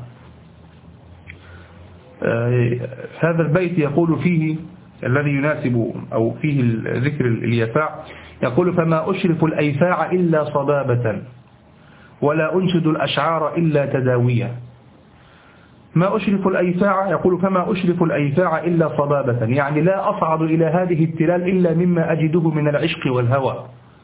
هذا البيت يقول فيه الذي يناسب أو فيه ذكر اليفاع، يقول فما أشرف الأيفاع إلا صبابة ولا أنشد الأشعار إلا تداوية. ما أشرف الأيفاع، يقول فما أشرف الأيفاع إلا صبابة، يعني لا أصعد إلى هذه التلال إلا مما أجده من العشق والهوى،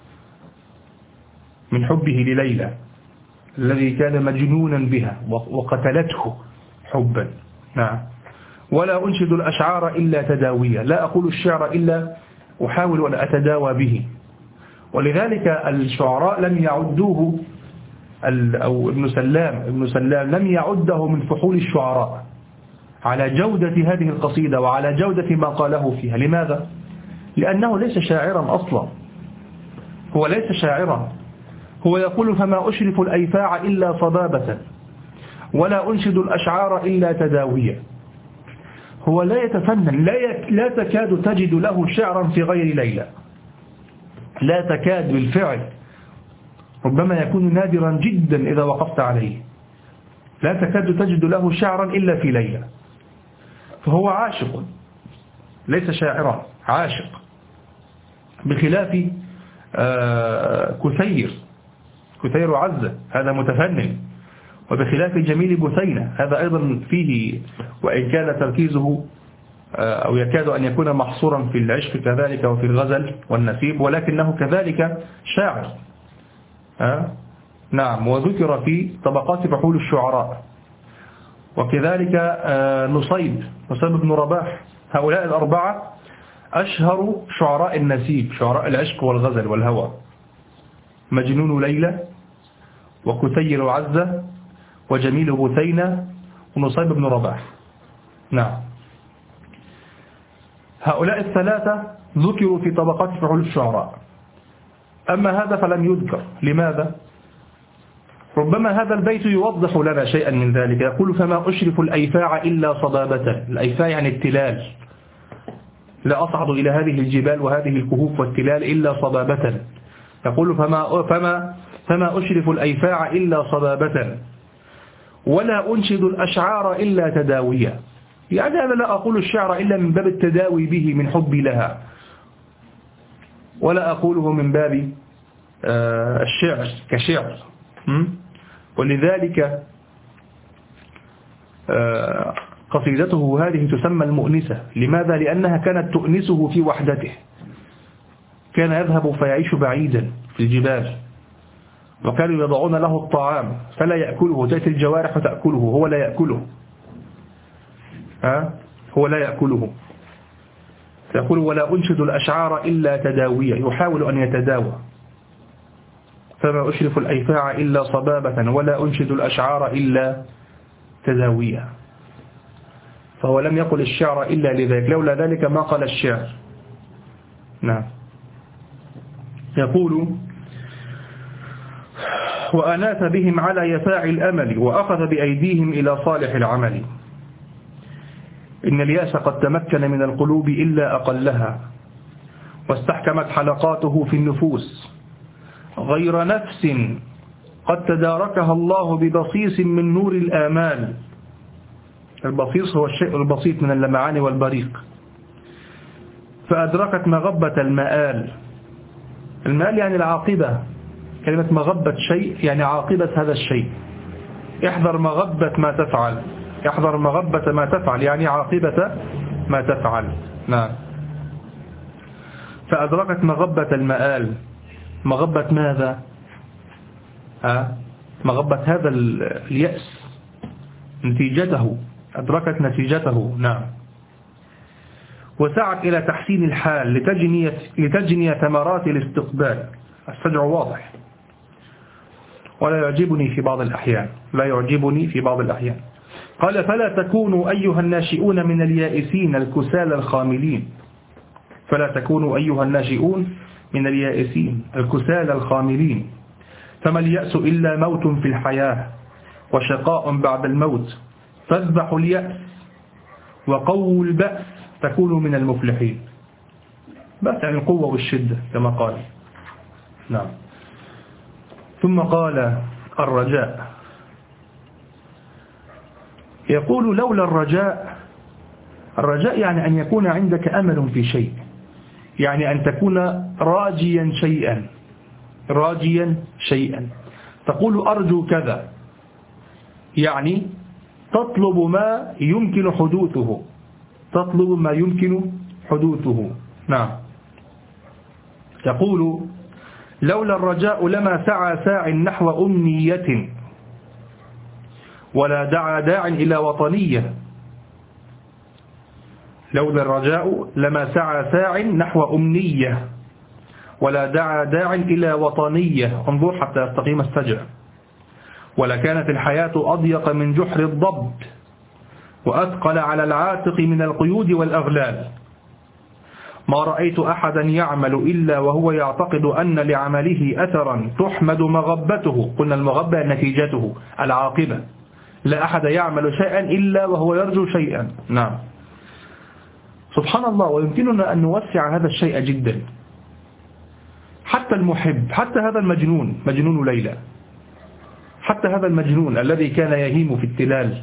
من حبه لليلى الذي كان مجنونا بها وقتلته حبا. نعم. ولا أنشد الأشعار إلا تداوية، لا أقول الشعر إلا أحاول أن أتداوى به. ولذلك الشعراء لم يعدوه، أو ابن سلام لم يعده من فحول الشعراء على جودة هذه القصيدة وعلى جودة ما قاله فيها. لماذا؟ لأنه ليس شاعرا أصلا، هو ليس شاعرا، هو يقول فما أشرف الأيفاع إلا صبابة ولا أنشد الأشعار إلا تداوية. هو لا يتفنن، لا تكاد تجد له شعرا في غير ليلى، لا تكاد بالفعل، ربما يكون نادرا جدا إذا وقفت عليه، لا تكاد تجد له شعرا إلا في ليلى. فهو عاشق ليس شاعرا، عاشق، بخلاف كثير عزة هذا متفنن، وبخلاف جميل بثينة هذا أيضا فيه، وإن كان تركيزه أو يكاد أن يكون محصورا في العشق كذلك وفي الغزل والنسيب، ولكنه كذلك شاعر. نعم، وذكر في طبقات فحول الشعراء. وكذلك نصيب بن رباح. هؤلاء الأربعة أشهر شعراء النسيب، شعراء العشق والغزل والهوى: مجنون ليلى، وكثير عزة، وجميل بثينة، ونصيب بن رباح. نعم، هؤلاء الثلاثة ذكروا في طبقات فحول الشعراء. أما هذا فلم يذكر. لماذا؟ ربما هذا البيت يوضح لنا شيئا من ذلك. يقول فما أشرف الأيفاع إلا صبابة. الأيفاع يعني التلال، لا أصعد إلى هذه الجبال وهذه الكهوف والتلال إلا صبابة. يقول فما أشرف الأيفاع إلا صبابة ولا أنشد الأشعار إلا تداوية. يعني أنا لا أقول الشعر إلا من باب التداوي به من حبي لها، ولا أقوله من باب الشعر كشعر. ولذلك قصيدته هذه تسمى المؤنسة. لماذا؟ لأنها كانت تؤنسه في وحدته. كان يذهب فيعيش بعيدا في الجبال، وكانوا يضعون له الطعام فلا يأكله، تأتي الجوارح وتأكله، هو لا يأكله. هو لا يأكله. يقول ولا أنشد الأشعار إلا تداوية، يحاول أن يتداوى. فما أشرف الأيفاع إلا صبابة ولا أنشد الأشعار إلا تداوية. فهو لم يقل الشعر إلا لذلك، لولا ذلك ما قال الشعر. نعم. يقول وأناث بهم على يفاع الأمل وأخذ بأيديهم إلى صالح العمل. إن الياس قد تمكن من القلوب إلا أقلها، واستحكمت حلقاته في النفوس، غير نفس قد تداركها الله ببصيص من نور الآمال. البصيص هو الشيء البسيط من اللمعان والبريق. فأدركت مغبة المآل. المآل يعني العاقبة. كلمة مغبة شيء يعني عاقبة هذا الشيء. احذر مغبة ما تفعل، احذر مغبة ما تفعل يعني عاقبة ما تفعل. نعم. فأدركت مغبة المآل. مغبة ماذا؟ مغبة هذا اليأس، نتيجته، أدركت نتيجته. نعم. وسعت إلى تحسين الحال لتجني ثمرات الاستقبال. السجع واضح، ولا يعجبني في بعض الأحيان، لا يعجبني في بعض الأحيان. قال فلا تكونوا أيها الناشئون من اليائسين الكسالى الخاملين. فلا تكونوا أيها الناشئون من اليائسين الكسالى الخاملين. فما اليأس إلا موت في الحياة وشقاء بعد الموت، فاذبحوا اليأس وقووا البأس تكونوا من المفلحين. بأس يعني القوة والشدة كما قال. نعم. ثم قال الرجاء. يقول لولا الرجاء. الرجاء يعني أن يكون عندك أمل في شيء، يعني أن تكون راجيا شيئا، راجيا شيئا. تقول أرجو كذا، يعني تطلب ما يمكن حدوثه، تطلب ما يمكن حدوثه. نعم. يقول لولا الرجاء لما سعى ساع نحو أمنية ولا دعا داع إلى وطنية. لولا الرجاء لما سعى ساع نحو أمنية ولا دعا داع إلى وطنية. انظر حتى يستقيم السجع. ولكانت الحياة أضيق من جحر الضب وأثقل على العاتق من القيود والأغلال. ما رأيت أحدا يعمل إلا وهو يعتقد أن لعمله أثرا تحمد مغبته. قلنا المغبة نتيجته العاقبة. لا أحد يعمل شيئا إلا وهو يرجو شيئا. نعم سبحان الله. ويمكننا أن نوسع هذا الشيء جدا. حتى المحب، حتى هذا المجنون، مجنون ليلى، حتى هذا المجنون الذي كان يهيم في التلال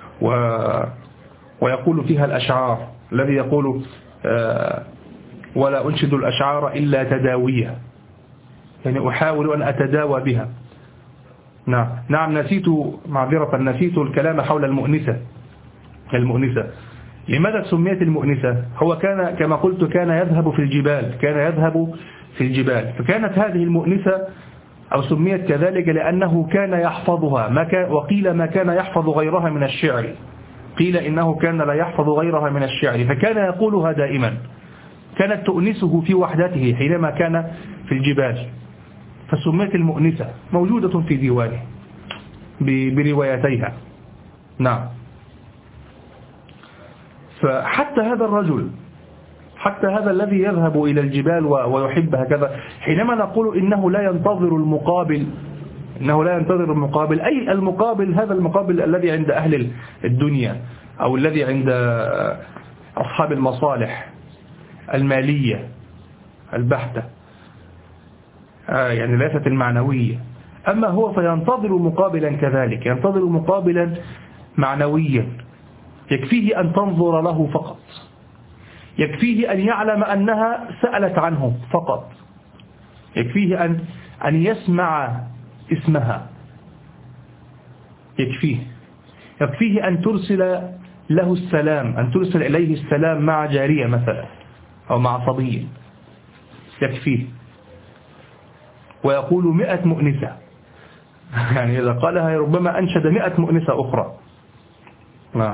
ويقول فيها الأشعار، الذي يقول ولا أنشد الأشعار إلا تداوية، يعني أحاول أن أتداوى بها. نعم نسيت، معذرة، نسيت الكلام حول المؤنسة. لماذا سميت المؤنسة؟ هو كان كما قلت كان يذهب في الجبال، فكانت هذه المؤنسة أو سميت كذلك لأنه كان يحفظها، وقيل ما كان يحفظ غيرها من الشعر، قيل إنه كان لا يحفظ غيرها من الشعر، فكان يقولها دائما، كانت تؤنسه في وحدته حينما كان في الجبال، فسميت المؤنسة، موجودة في ديوانه بروايتيها. نعم. فحتى هذا الرجل، حتى هذا الذي يذهب إلى الجبال ويحب هكذا، حينما نقول إنه لا ينتظر المقابل، أي المقابل، هذا المقابل الذي عند أهل الدنيا أو الذي عند أصحاب المصالح المالية البحتة، يعني ليست المعنوية. أما هو فينتظر مقابلا كذلك، ينتظر مقابلا معنويا، يكفيه أن تنظر له فقط، يكفيه أن يعلم أنها سألت عنه فقط، يكفيه أن يسمع اسمها، يكفيه أن ترسل له السلام، أن ترسل إليه السلام مع جارية مثلا أو مع صبي، يكفيه. ويقول 100 مؤنسة، يعني إذا قالها ربما أنشد 100 مؤنسة أخرى. نعم.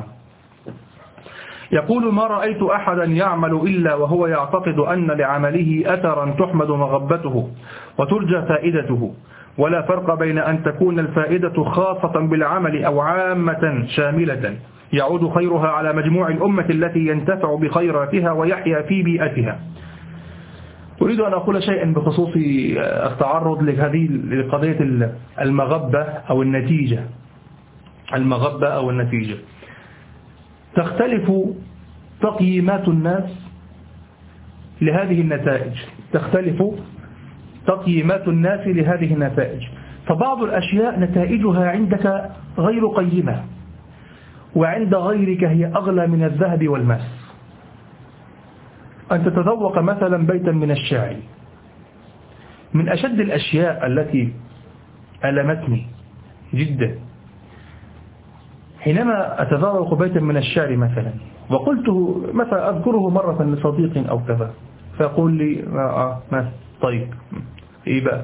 يقول ما رأيت أحدا يعمل إلا وهو يعتقد أن لعمله أثرا تحمد مغبته وترجى فائدته، ولا فرق بين أن تكون الفائدة خاصة بالعمل أو عامة شاملة يعود خيرها على مجموع الأمة التي ينتفع بخيراتها ويحيا في بيئتها. أريد أن أقول شيئا بخصوص التعرض لهذه لقضية المغبة أو النتيجة. المغبة أو النتيجة تختلف تقييمات الناس لهذه النتائج، تختلف تقييمات الناس لهذه النتائج. فبعض الأشياء نتائجها عندك غير قيمة، وعند غيرك هي أغلى من الذهب والماس. أن تتذوق مثلا بيتا من الشعر، من أشد الأشياء التي ألمتني جدا حينما أتذوق بيتا من الشعر مثلا، وقلته مثلا أذكره مرة لصديق أو كذا، فيقول لي ما طيب إيه بقى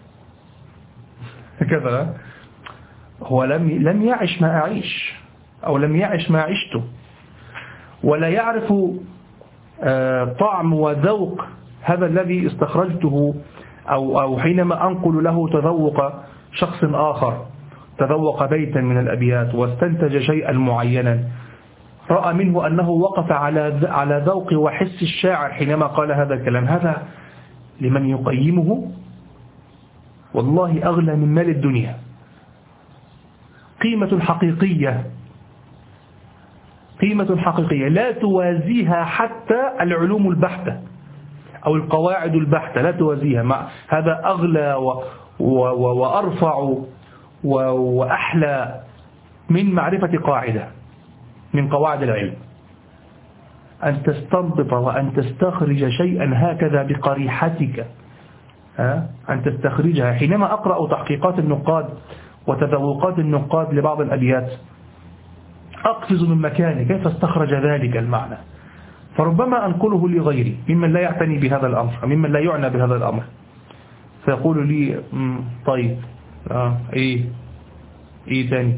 كذا، هو لم يعش ما أعيش، أو لم يعش ما عشته، ولا يعرف طعم وذوق هذا الذي استخرجته، أو حينما أنقل له تذوق شخص آخر، تذوق بيتا من الأبيات واستنتج شيئا معينا، رأى منه أنه وقف على ذوق وحس الشاعر حينما قال هذا الكلام. هذا لمن يقيمه والله أغلى من مال الدنيا، قيمة حقيقية لا توازيها حتى العلوم البحتة أو القواعد البحتة، لا توازيها. هذا أغلى وأرفع وأحلى من معرفة قاعدة من قواعد العلم، أن تستنبط وأن تستخرج شيئا هكذا بقريحتك، أن تستخرجها. حينما أقرأ تحقيقات النقاد وتذوقات النقاد لبعض الأبيات أقفز من مكاني كيف استخرج ذلك المعنى، فربما أنقله لغيري ممن لا يعتني بهذا الأمر، ممن لا يعنى بهذا الأمر، فيقول لي طيب إيه تاني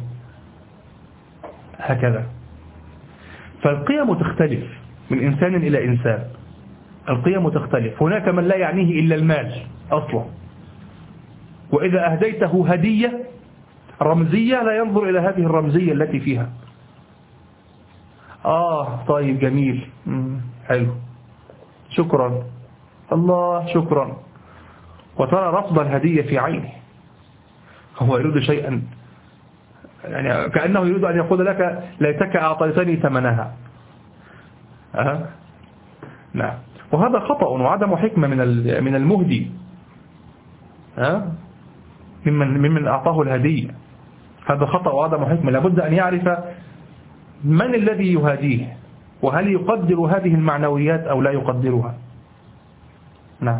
هكذا. فالقيم تختلف من إنسان إلى إنسان، القيم تختلف. هناك من لا يعنيه إلا المال أصلا، وإذا أهديته هدية رمزية لا ينظر إلى هذه الرمزية التي فيها. طيب جميل، حلو، شكرا، الله شكرا، وترى رفض الهدية في عينه. هو يريد شيئا يعني كأنه يريد أن يقول لك ليتك أعطيتني ثمنها. نعم. وهذا خطأ وعدم حكمة من المهدي، ممن أعطاه الهدية. هذا خطأ وعدم حكمة. لابد أن يعرف من الذي يهاديه، وهل يقدر هذه المعنويات أو لا يقدرها. نعم.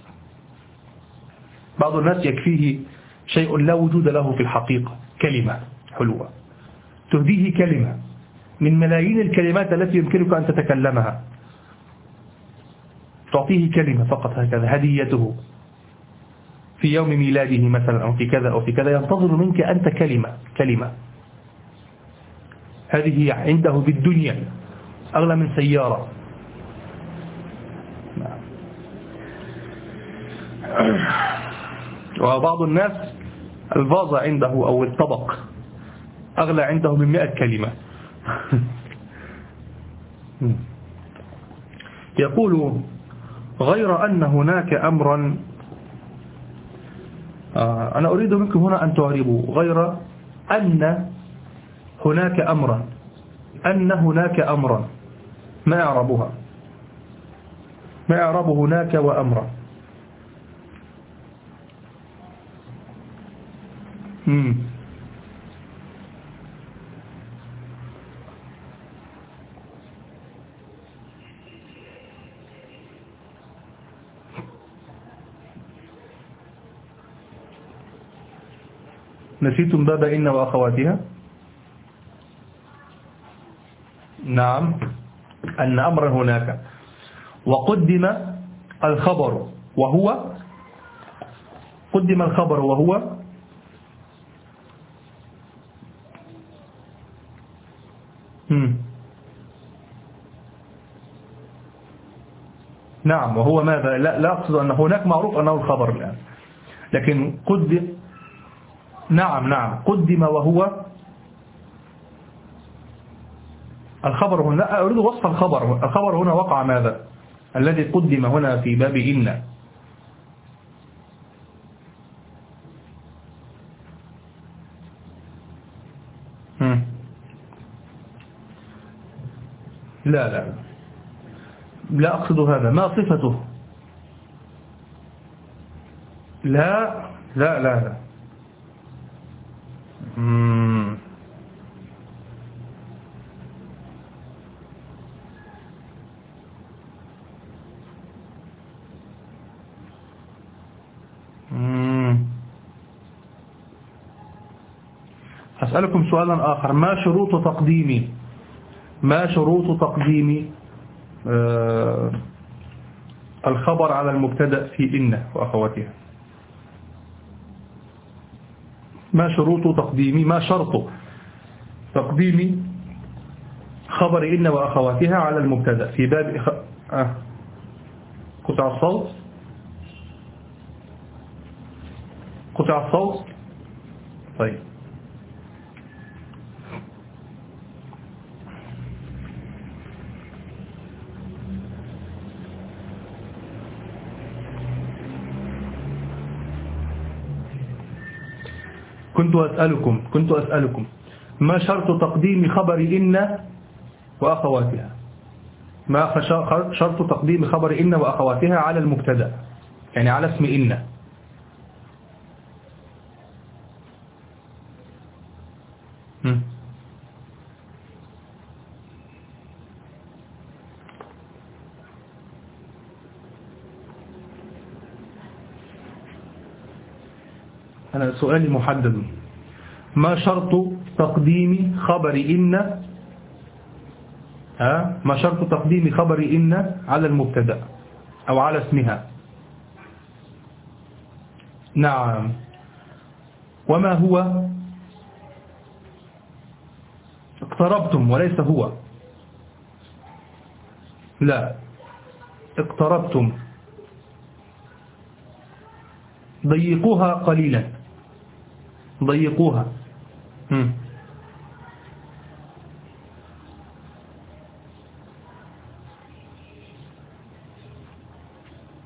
بعض الناس يكفيه شيء لا وجود له في الحقيقة، كلمة حلوة تهديه، كلمة من ملايين الكلمات التي يمكنك أن تتكلمها، تعطيه كلمة فقط هكذا هديته في يوم ميلاده مثلا، أو في كذا أو في كذا، ينتظر منك أنت كلمة. هذه عنده بالدنيا أغلى من سيارة. وبعض الناس الفازة عنده أو الطبق أغلى عنده من 100 كلمة. يقول غير أن هناك أمرا، أنا أريد منكم هنا أن تعربوا غير أن هناك أمرا، أن هناك أمرا، ما أعربها؟ ما أعرب هناك وأمرا؟ نسيتم باب إن وأخواتها؟ نعم. أن أمرا هناك، وقدم الخبر وهو، قدم الخبر وهو نعم. وهو ماذا؟ لا أقصد أن هناك معروف أنه الخبر الآن، لكن قدم. نعم قدم وهو الخبر هنا. لا أريد وصف الخبر. الخبر هنا وقع ماذا؟ الذي قدم هنا في باب إن. لا أقصد هذا. ما صفته؟ لا. أسألكم سؤالا آخر. ما شروط تقديم الخبر على المبتدأ في إن وأخواتها؟ ما شرط تقديم خبر إن وأخواتها على المبتدأ في باب قطع الصوت. طيب. كنت أسألكم ما شرط تقديم خبر إن وأخواتها؟ ما شرط تقديم خبر إن وأخواتها على المبتدأ، يعني على اسم إن؟ أنا سؤالي محدد. ما شرط تقديم خبر إن ما شرط تقديم خبر إن على المبتدأ أو على اسمها؟ نعم. وما هو؟ اقتربتم وليس هو. لا، اقتربتم. ضيقوها قليلا. ضيقوها.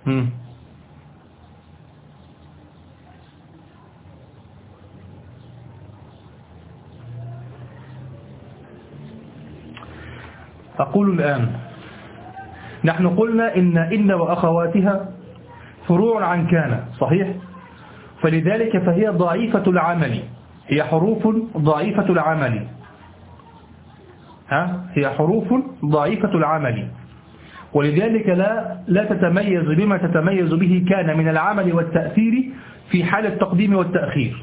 أقول الآن نحن قلنا إن وأخواتها فروع عن كان، صحيح؟ فلذلك فهي ضعيفة العمل، هي حروف ضعيفة العمل، هي حروف ضعيفة العمل، ولذلك لا تتميز بما تتميز به كان من العمل والتأثير في حال التقديم والتأخير،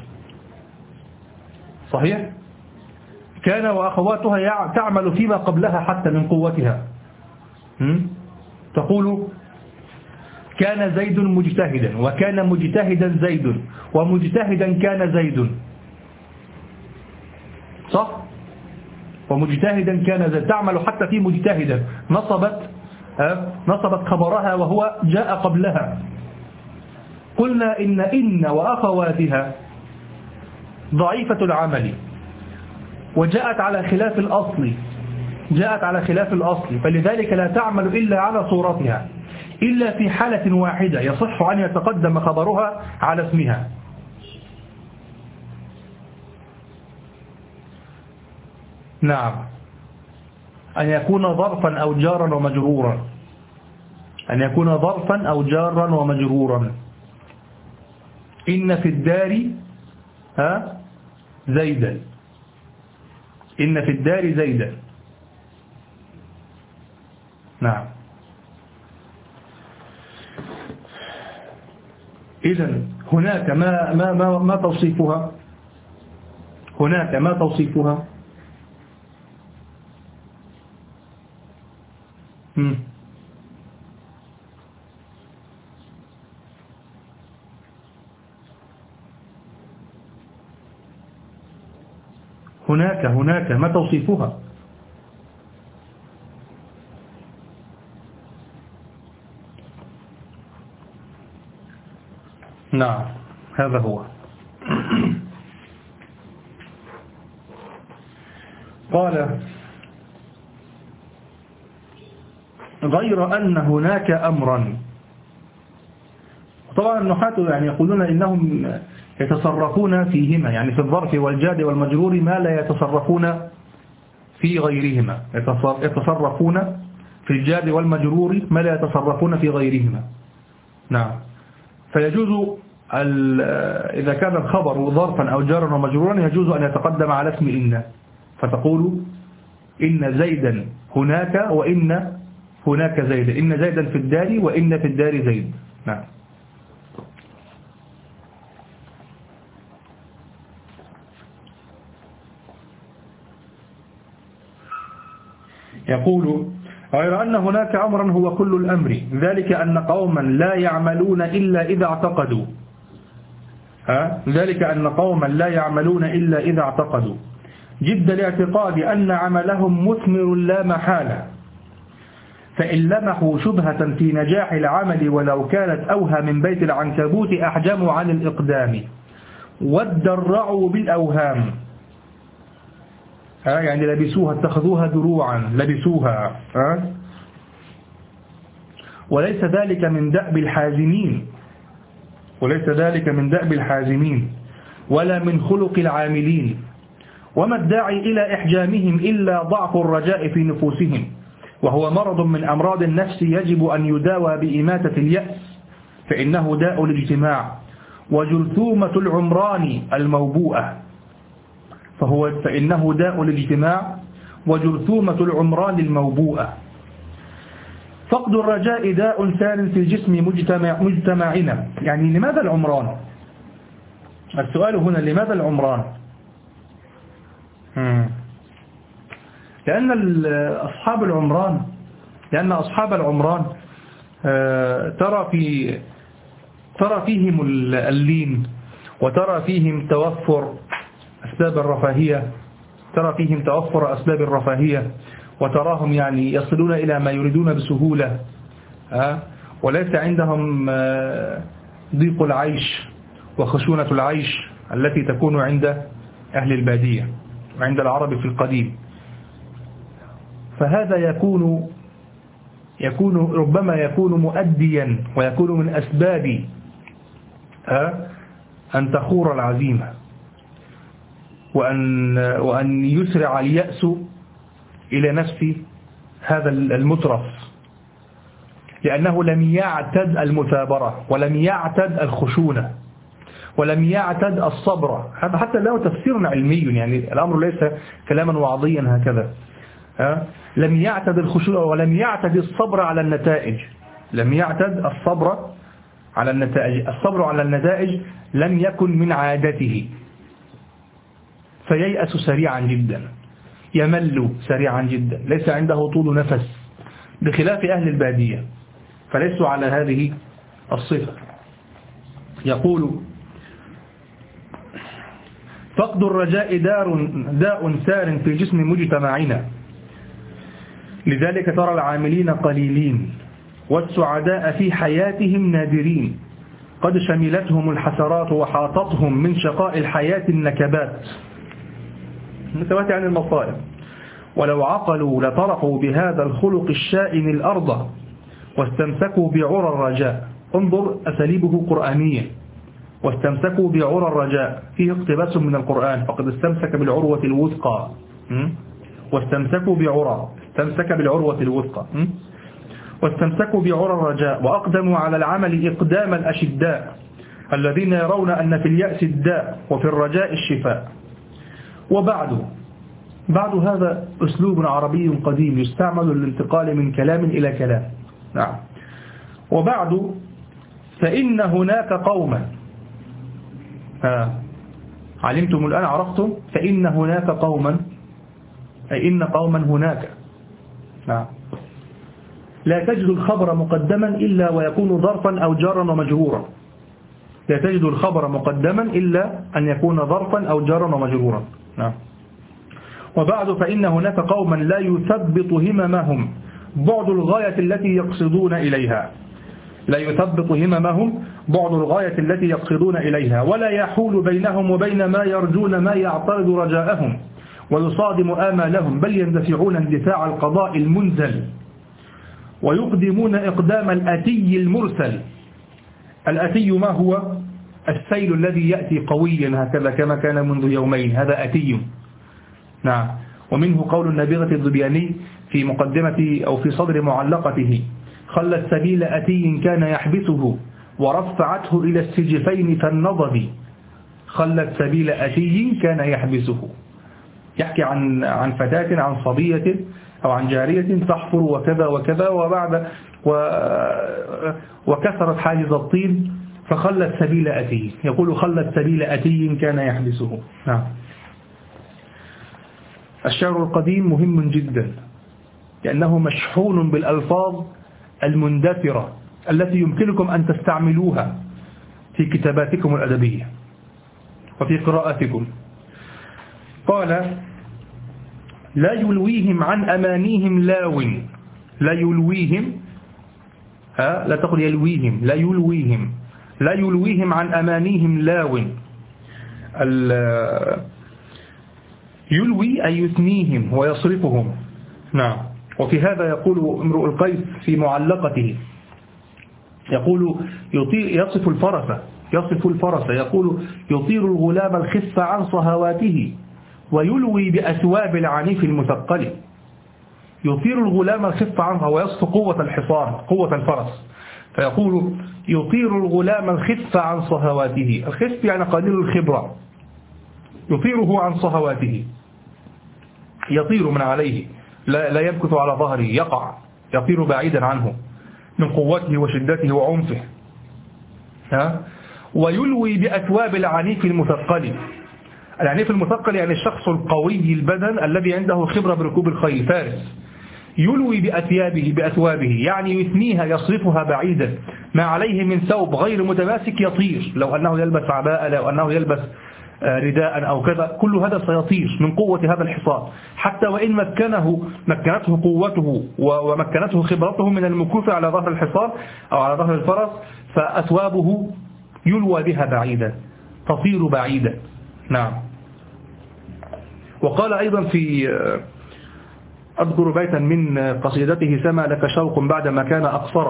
صحيح؟ كان وأخواتها تعمل فيما قبلها حتى من قوتها. تقول كان زيد مجتهدا، وكان مجتهدا زيد، ومجتهدا كان زيد، صح؟ ومجتهدا كان زيد، تعمل حتى في مجتهدا، نصبت خبرها وهو جاء قبلها. قلنا إن وأخواتها ضعيفة العمل، وجاءت على خلاف الأصل، فلذلك لا تعمل إلا على صورتها، إلا في حالة واحدة يصح أن يتقدم خبرها على اسمها. نعم، أن يكون ظرفا أو جارا ومجرورا، أن يكون ظرفا أو جارا ومجرورا. إن في الدار زيدا، إن في الدار زيدا. نعم. إذن هناك ما توصيفها، هناك ما توصيفها. هناك ما توصيفها. نعم، هذا هو. قال غير أن هناك أمرا. طبعا النحاة يعني يقولون إنهم يتصرفون فيهما، يعني في الظرف والجاد والمجرور ما لا يتصرفون في غيرهما، يتصرفون في الجاد والمجرور ما لا يتصرفون في غيرهما. نعم. فيجوز إذا كان الخبر ظرفا أو جارا ومجرورا يجوز أن يتقدم على اسم إن، فتقول إن زيدا هناك، وإن هناك زيدا، إن زيدا في الدار، وإن في الدار زيد. نعم. يقول غير أن هناك أمرا هو كل الأمر، ذلك أن قوما لا يعملون إلا إذا اعتقدوا، ذلك أن قوما لا يعملون إلا إذا اعتقدوا جد الاعتقاد أن عملهم مثمر لا محالة، فإن لمحوا شبهة في نجاح العمل ولو كانت أوهى من بيت العنكبوت أحجموا عن الإقدام وادرعوا بالأوهام. يعني لبسوها، اتخذوها دروعا، لبسوها. وليس ذلك من دأب الحازمين، وليس ذلك من دأب الحازمين ولا من خلق العاملين، وما الداعي إلى إحجامهم إلا ضعف الرجاء في نفوسهم، وهو مرض من أمراض النفس يجب أن يداوى بإماتة اليأس، فإنه داء الاجتماع وجرثومة العمران الموبوءة، فإنه داء الاجتماع وجرثومة العمران الموبوءة. فقد الرجاء داء ثان في الجسم مجتمعنا. يعني لماذا العمران؟ السؤال هنا لماذا العمران؟ لأن أصحاب العمران ترى فيهم اللين، وترى فيهم توفر أسباب الرفاهية، وتراهم يعني يصلون إلى ما يريدون بسهولة، وليس عندهم ضيق العيش وخشونة العيش التي تكون عند أهل البادية وعند العرب في القديم. فهذا يكون ربما يكون مؤديا ويكون من أسباب أن تخور العزيمة وأن يسرع اليأس إلى نفس هذا المترف، لأنه لم يعتد المثابرة ولم يعتد الخشونة ولم يعتد الصبر. هذا حتى له تفسير علمي، يعني الأمر ليس كلاما وعظيا هكذا. لم يعتد الخشونة ولم يعتد الصبر على النتائج. لم يعتد الصبر على النتائج. الصبر على النتائج لم يكن من عادته، فييأس سريعا جدا، يمل سريعا جدا، ليس عنده طول نفس، بخلاف أهل البادية فليسوا على هذه الصفة. يقول: فقد الرجاء داء سار في جسم مجتمعنا، لذلك ترى العاملين قليلين والسعداء في حياتهم نادرين، قد شملتهم الحسرات وحاطتهم من شقاء الحياة النكبات عن المصائب، ولو عقلوا لطرحوا بهذا الخلق الشائن الأرض واستمسكوا بعرى الرجاء. انظر أساليبه قرآنية. واستمسكوا بعرى الرجاء فيه اقتباس من القرآن، فقد استمسك بالعروة الوثقى. واستمسكوا بعرى، استمسك بالعروة الوثقى. واستمسكوا بعرى الرجاء وأقدموا على العمل إقدام الأشداء الذين يرون أن في اليأس الداء وفي الرجاء الشفاء. بعد هذا أسلوب عربي قديم يستعمل للانتقال من كلام إلى كلام. نعم. وبعد فإن هناك قوما، علمتم الآن، عرفتم؟ فإن هناك قوما، أي إن قوما هناك. نعم. لا تجد الخبر مقدما إلا ويكون ظرفا أو جارا ومجرورا. لا تجد الخبر مقدما إلا أن يكون ظرفا أو جارا ومجرورا. نعم. وبعد فإن هناك قوما لا يثبط هممهم بعد الغاية التي يقصدون إليها. لا يثبط هممهم بعد الغاية التي يقصدون إليها، ولا يحول بينهم وبين ما يرجون ما يعترض رجاءهم ويصادم آمالهم، بل يندفعون اندفاع القضاء المنزل ويقدمون إقدام الأتي المرسل. الأتي ما هو؟ السيل الذي يأتي قويا هكذا كما كان منذ يومين، هذا أتي. نعم. ومنه قول النبيغة الظبياني في مقدمة أو في صدر معلقته: خلت سبيل أتي كان يحبسه ورفعته إلى السجفين فالنضب. خلت سبيل أتي كان يحبسه. يحكي عن فتاة، عن صبية أو عن جارية تحفر وكذا وكذا، وكسرت حاجز الطين فخلت سبيل أتي. يقول: خلت سبيل أتي كان يحبسه. نعم. الشعر القديم مهم جدا لأنه مشحون بالألفاظ المندثرة التي يمكنكم أن تستعملوها في كتاباتكم الأدبية وفي قراءاتكم. قال: لا يلويهم عن أمانيهم لاو. لا يلويهم، لا تقل يلويهم، لا يلويهم. لا يلويهم عن أمانيهم لاو. يلوي أي يثنيهم ويصرفهم. نعم. وفي هذا يقول امرؤ القيس في معلقته، يقول يصف الفرس، يقول: يطير الغلام الخف عن صهواته ويلوي بأثواب العنيف المثقل. يطير الغلام الخف عنها، ويصف قوة الحصان، قوة الفرس، فيقول: يطير الغلام الخف عن صهواته. الخف يعني قليل الخبرة، يطيره عن صهواته، يطير من عليه، لا يمكث على ظهره، يقع، يطير بعيدا عنه من قوته وشدته وعنفه. ويلوي بأثواب العنيف المثقل. العنيف المثقل يعني الشخص القوي البدن الذي عنده خبرة بركوب الخيل، فارس. يلوي بأثوابه يعني يثنيها، يصرفها بعيدا، ما عليه من ثوب غير متماسك يطير. لو أنه يلبس عباءة، لو أنه يلبس رداء أو كذا، كل هذا سيطير من قوة هذا الحصان، حتى وإن مكنته قوته ومكنته خبرته من المكوث على ظهر الحصان أو على ظهر الفرس، فأثوابه يلوى بها بعيدا، تطير بعيدا. نعم. وقال أيضا في أذكر بيتا من قصيدته سما لك شوق بعدما كان أقصر،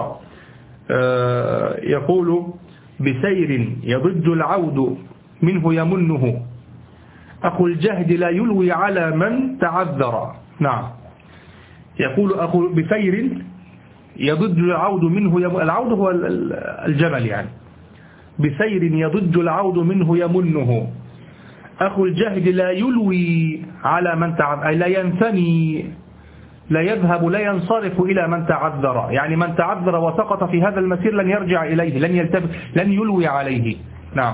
يقول: بسير يضج العود منه يمنه، أخو الجهد لا يلوي على من تعذر. نعم، يقول أخو بسير يضج العود منه العود هو الجمل يعني. بسير يضج العود منه يمنه، أخو الجهد لا يلوي على من تعذر، أي لا ينثني، لا يذهب، لا ينصرف إلى من تعذر، يعني من تعذر وسقط في هذا المسير لن يرجع إليه، لن يلتفت، لن يلوي عليه. نعم،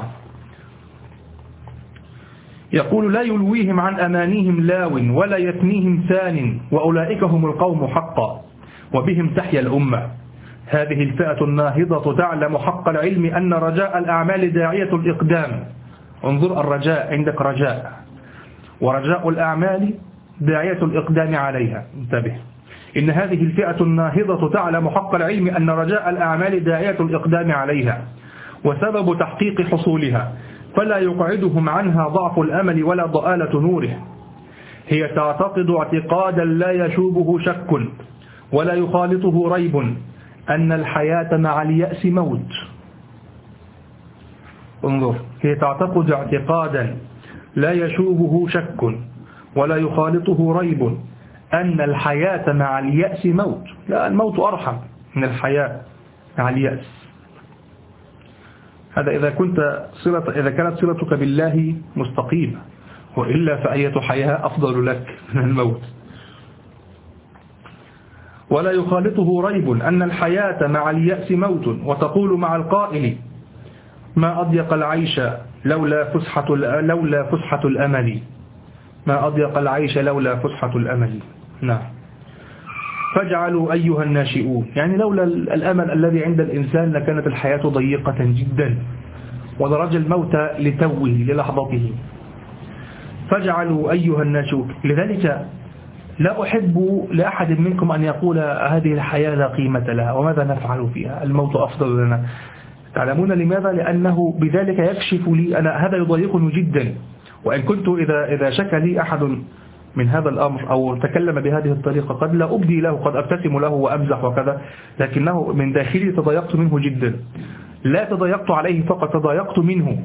يقول: لا يلويهم عن أمانيهم لاو ولا يثنيهم ثان، وأولئك هم القوم حقا وبهم تحيا الأمة. هذه الفئة الناهضة تعلم حق العلم أن رجاء الأعمال داعية الإقدام. انظر، الرجاء عندك رجاء، ورجاء الأعمال داعية الإقدام عليها. انتبه، إن هذه الفئة الناهضة تعلم حق العلم أن رجاء الأعمال داعية الإقدام عليها وسبب تحقيق حصولها، فلا يقعدهم عنها ضعف الأمل ولا ضآلة نوره. هي تعتقد اعتقادا لا يشوبه شك ولا يخالطه ريب أن الحياة مع اليأس موت. انظر، هي تعتقد اعتقادا لا يشوبه شك ولا يخالطه ريب أن الحياة مع اليأس موت. لا، الموت أرحم من الحياة مع اليأس. هذا إذا كانت صلتك بالله مستقيمة، وإلا فأية حياة أفضل لك من الموت. ولا يخالطه ريب أن الحياة مع اليأس موت، وتقول مع القائل: ما أضيق العيش لولا فسحة الأمل، ما أضيق العيش لولا فسحة الأمل. نعم، فاجعلوا أيها الناشئون، يعني لولا الأمل الذي عند الإنسان لكانت الحياة ضيقة جدا ودرج الموت لتوه للحظته. فاجعلوا أيها الناشئون. لذلك لا أحب لأحد منكم أن يقول هذه الحياة لا قيمة لها وماذا نفعل فيها، الموت أفضل لنا. تعلمون لماذا؟ لأنه بذلك يكشف لي أنا، هذا يضايقني جدا. وإن كنت إذا شكى لي أحد من هذا الأمر أو تكلم بهذه الطريقة قد لا أبدي له، قد أبتسم له وأمزح وكذا، لكنه من داخلي تضايقت منه جدا. لا تضايقت عليه فقط، تضايقت منه،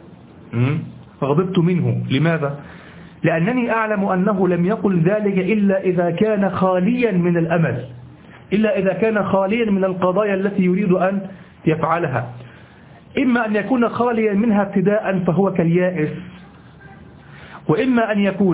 غضبت منه. لماذا؟ لأنني أعلم أنه لم يقل ذلك إلا إذا كان خاليا من الأمل، إلا إذا كان خاليا من القضايا التي يريد أن يفعلها. إما أن يكون خاليا منها ابتداء فهو كاليائس، وإما أن يكون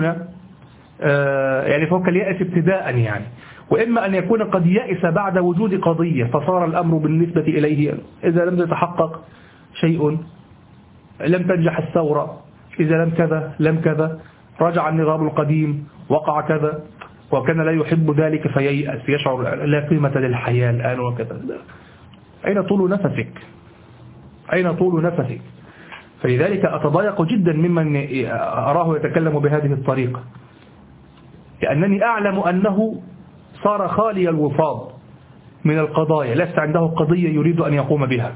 يعني فهو كاليائس ابتداء يعني، وإما أن يكون قد يأس بعد وجود قضية فصار الأمر بالنسبة إليه إذا لم يتحقق شيء، لم تنجح الثورة، إذا لم كذا لم كذا، رجع النظام القديم، وقع كذا، وكان لا يحب ذلك فييأس، يشعر لا قيمة للحياة الآن وكذا. أين طول نفسك؟ أين طول نفسك؟ فلذلك أتضايق جدا ممن أراه يتكلم بهذه الطريقة، لأنني أعلم أنه صار خالي الوفاض من القضايا، لست عنده قضية يريد أن يقوم بها.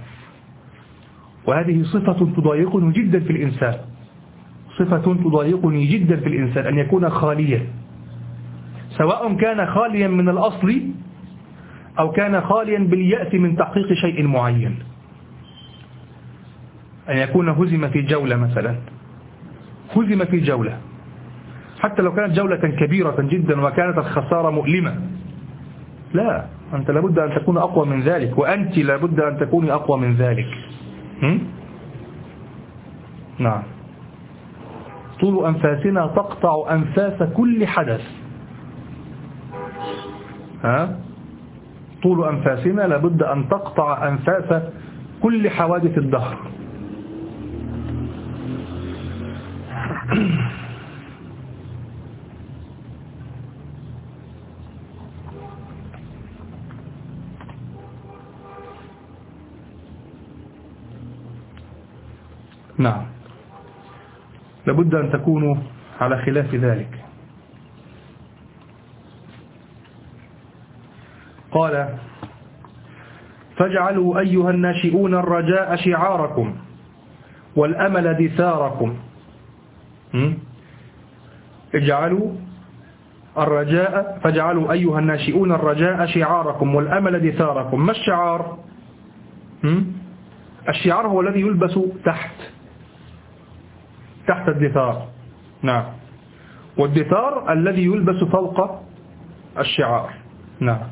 وهذه صفة تضايقني جدا في الإنسان، صفة تضايقني جدا في الإنسان، أن يكون خاليا، سواء كان خاليا من الأصل أو كان خاليا باليأس من تحقيق شيء معين. أن يكون هزم في جولة مثلا، هزم في جولة، حتى لو كانت جولة كبيرة جدا وكانت الخسارة مؤلمة، لا، أنت لابد أن تكون أقوى من ذلك، وأنت لابد أن تكوني أقوى من ذلك. نعم، طول أنفاسنا تقطع أنفاس كل حدث. طول أنفاسنا لابد أن تقطع أنفاس كل حوادث الدهر. نعم، لابد أن تكونوا على خلاف ذلك. قال: فاجعلوا أيها الناشئون الرجاء شعاركم والأمل دثاركم. اجعلوا الرجاء فاجعلوا أيها الناشئون الرجاء شعاركم والأمل دثاركم. ما الشعار؟ الشعار هو الذي يلبس تحت الدثار. نعم. والدثار الذي يلبس فوق الشعار. نعم.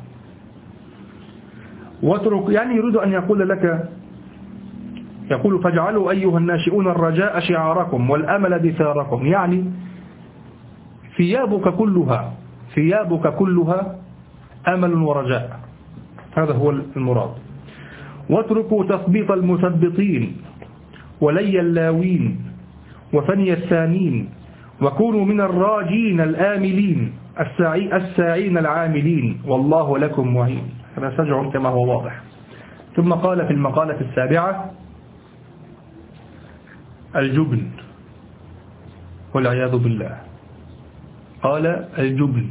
واترك، يعني يريد أن يقول لك، يقول فاجعلوا أيها الناشئون الرجاء شعاركم والأمل دثاركم، يعني ثيابك كلها أمل ورجاء، هذا هو المراد. واتركوا تثبيط المثبطين ولي اللاوين وفني الثانين، وكونوا من الراجين الآملين الساعين العاملين، والله لكم معين. هذا سجع كما هو واضح. ثم قال في المقالة 7: الجبن والعياذ بالله. قال الجبن.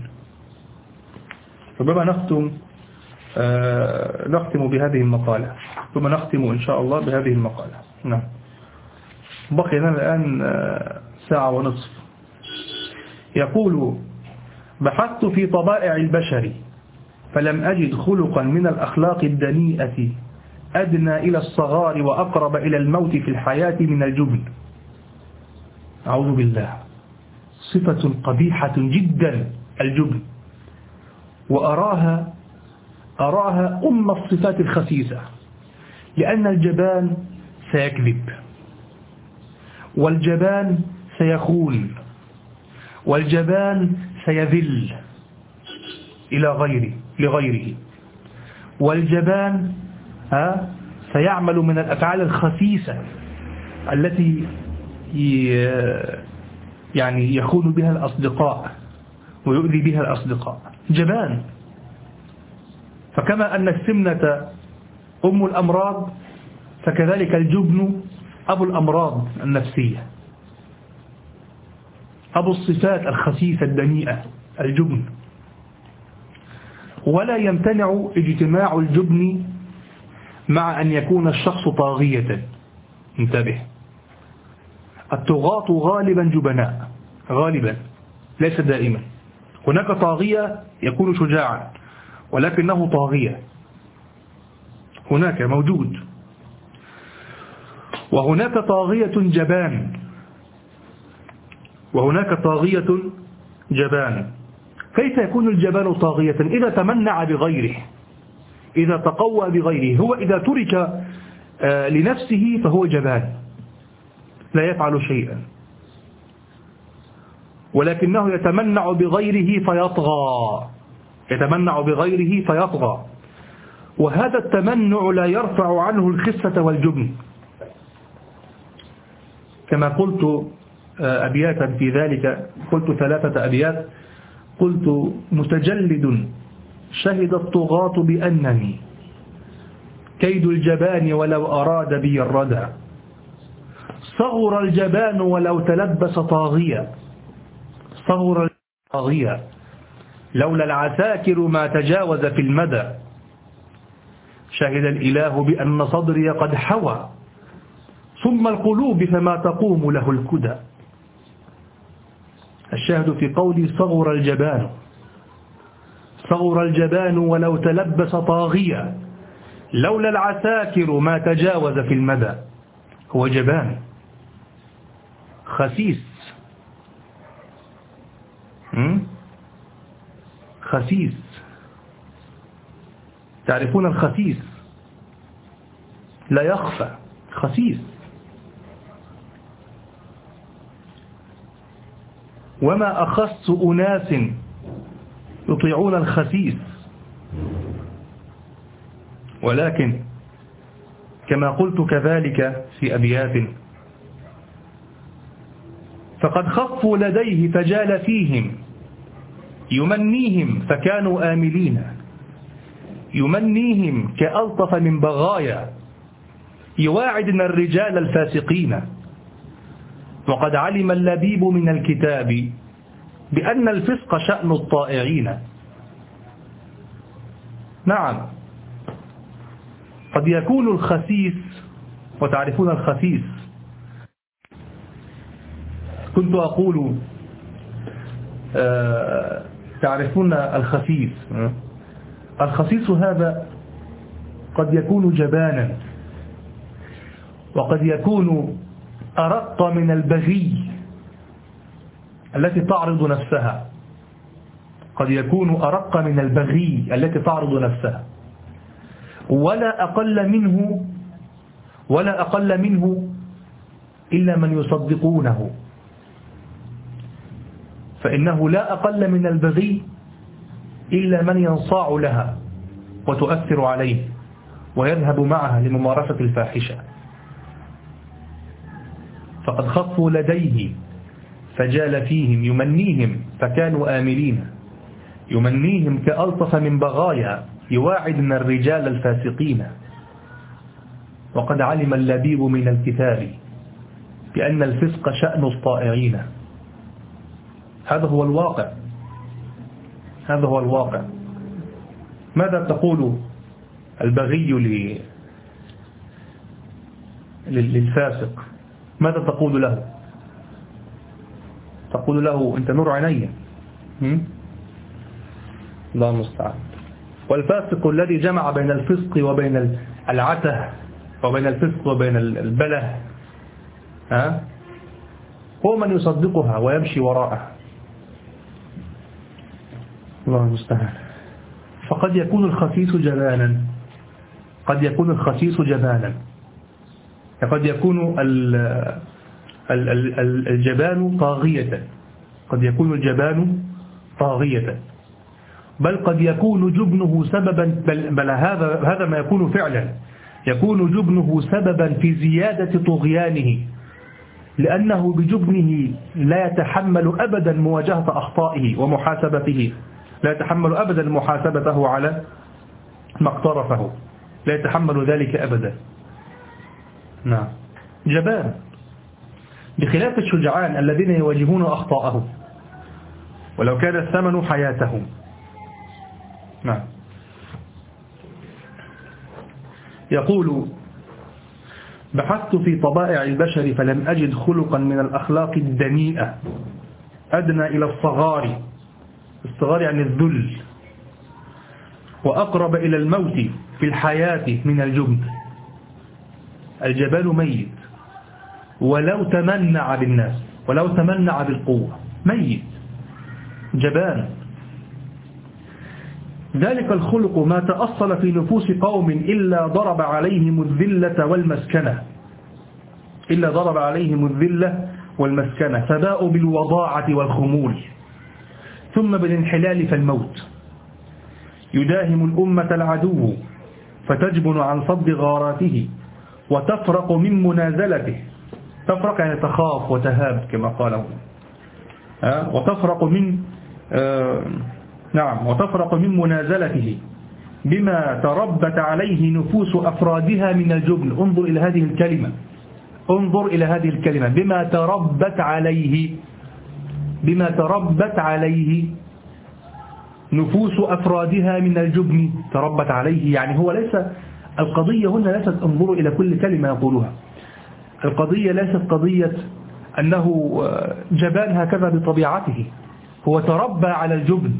ربما نختم بهذه المقالة، ثم نختم إن شاء الله بهذه المقالة. نعم. بقي لنا الآن 1.5 ساعة. يقول: بحثت في طبائع البشر فلم أجد خلقا من الأخلاق الدنيئة أدنى إلى الصغار وأقرب إلى الموت في الحياة من الجبن. أعوذ بالله. صفة قبيحة جدا الجبن، وأراها أم الصفات الخسيسة، لأن الجبان سيكذب، والجبان سيخون، والجبان سيذل لغيره، والجبان سيعمل من الأفعال الخسيسة التي يعني يخون بها الأصدقاء ويؤذي بها الأصدقاء. جبان. فكما أن السمنة أم الأمراض، فكذلك الجبن أبو الأمراض النفسية، أبو الصفات الخسيسة الدنيئة، الجبن. ولا يمتنع اجتماع الجبن مع أن يكون الشخص طاغية. انتبه، الطغاة غالبا جبناء، غالبا، ليس دائما. هناك طاغية يكون شجاعا ولكنه طاغية، هناك موجود. وهناك طاغية جبان، وهناك طاغية جبان. كيف يكون الجبان طاغية؟ إذا تمنع بغيره، إذا تقوى بغيره. هو إذا ترك لنفسه فهو جبان، لا يفعل شيئا، ولكنه يتمنع بغيره فيطغى، يتمنع بغيره فيطغى. وهذا التمنع لا يرفع عنه الخسة والجبن. كما قلت أبياتا في ذلك، قلت 3 أبيات. قلت: متجلد شهد الطغاة بأنني كيد الجبان ولو أراد بي الردى، صغر الجبان ولو تلبس طاغيا، صغر طاغيا، لولا العساكر ما تجاوز في المدى، شهد الإله بأن صدري قد حوى ثم القلوب فما تقوم له الكدى. الشاهد في قولي: صغر الجبان، صغر الجبان ولو تلبس طاغيا، لولا العساكر ما تجاوز في المدى. هو جبان خسيس، خسيس. تعرفون الخسيس؟ لا يخفى، خسيس. وما أخص أناس يطيعون الخسيس، ولكن كما قلت كذلك في أبيات: فقد خفوا لديه فجال فيهم، يمنيهم فكانوا آملين، يمنيهم كألطف من بغايا، يواعدن الرجال الفاسقين. وقد علم اللبيب من الكتاب بأن الفسق شأن الطائعين. نعم، قد يكون الخسيس، وتعرفون الخسيس. كنت أقول تعرفون الخسيس. الخسيس هذا قد يكون جبانا، وقد يكون أرق من البغي التي تعرض نفسها، قد يكون أرق من البغي التي تعرض نفسها، ولا أقل منه إلا من يصدقونه، فإنه لا أقل من البغي إلا من ينصاع لها وتؤثر عليه ويذهب معها لممارسة الفاحشة. فقد خطوا لديه فجال فيهم يمنيهم فكانوا آملين، يمنيهم كألطف من بغايا يواعد من الرجال الفاسقين. وقد علم اللبيب من الكتاب بأن الفسق شأن الطائعين. هذا هو الواقع، هذا هو الواقع. ماذا تقول البغي للفاسق؟ ماذا تقول له؟ تقول له أنت نور عيني. الله المستعان. والفاسق الذي جمع بين الفسق وبين العته وبين الفسق وبين البله هو من يصدقها ويمشي وراءها. الله المستعان. فقد يكون الخسيس جبانا، قد يكون الخسيس جبانا، قد يكون الجبان طاغية، قد يكون الجبان طاغية، بل قد يكون جبنه سببا، بل هذا ما يكون فعلا، يكون جبنه سببا في زيادة طغيانه، لأنه بجبنه لا يتحمل أبدا مواجهة أخطائه ومحاسبته، لا يتحمل أبدا محاسبته على ما اقترفه، لا يتحمل ذلك أبدا. نعم، جبان، بخلاف الشجعان الذين يواجهون أخطاءهم ولو كان الثمن حياتهم. نعم. يقول: بحثت في طبائع البشر فلم أجد خلقا من الأخلاق الدنيئة أدنى إلى الصغار، الصغار يعني الذل، وأقرب إلى الموت في الحياة من الجبن. الجبان ميت ولو تمنع بالناس، ولو تمنع بالقوة، ميت، جبان. ذلك الخلق ما تأصل في نفوس قوم إلا ضرب عليهم الذلة والمسكنة، إلا ضرب عليهم الذلة والمسكنة، فباءوا بالوضاعة والخمول ثم بالانحلال فالموت. يداهم الأمة العدو فتجبن عن صد غاراته وتفرق من منازلته، تفرق يعني تخاف وتهاب كما قالوا، وتفرق من نعم، وتفرق من منازلته بما تربت عليه نفوس أفرادها من الجبن. انظر إلى هذه الكلمة، انظر إلى هذه الكلمة، بما تربت عليه، بما تربت عليه نفوس أفرادها من الجبن. تربت عليه يعني هو ليس القضية هنا ليست انظروا إلى كل كلمة يقولها، القضية ليست قضية أنه جبان هكذا بطبيعته، هو تربى على الجبن،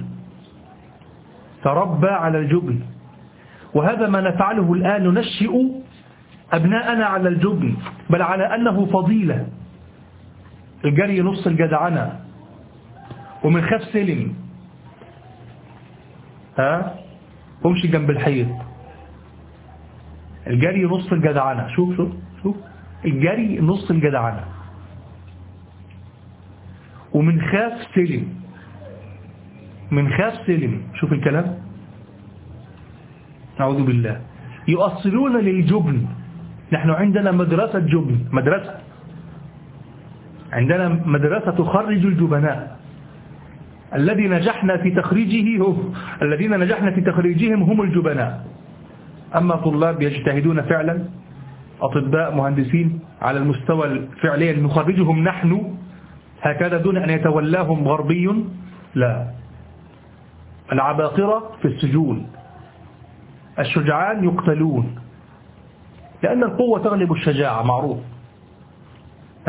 تربى على الجبن. وهذا ما نفعله الآن، ننشئ أبناءنا على الجبن، بل على أنه فضيلة. الجري نص الجدعنة، ومن خاف سلم، ومشي جنب الحيط. الجري نص الجدعنة، شوف شوف شوف، الجري نص الجدعنة، ومن خاف سلم، من خاف سلم. شوف الكلام، نعوذ بالله. يؤصلون للجبن. نحن عندنا مدرسة جبن، مدرسة، عندنا مدرسة تخرج الجبناء. الذين نجحنا في تخريجه الذين نجحنا في تخريجهم هم الجبناء. أما طلاب يجتهدون فعلا، أطباء، مهندسين، على المستوى فعليا نخرجهم نحن هكذا دون أن يتولاهم غربي، لا. العباقرة في السجون، الشجعان يقتلون، لأن القوة تغلب الشجاعة، معروف.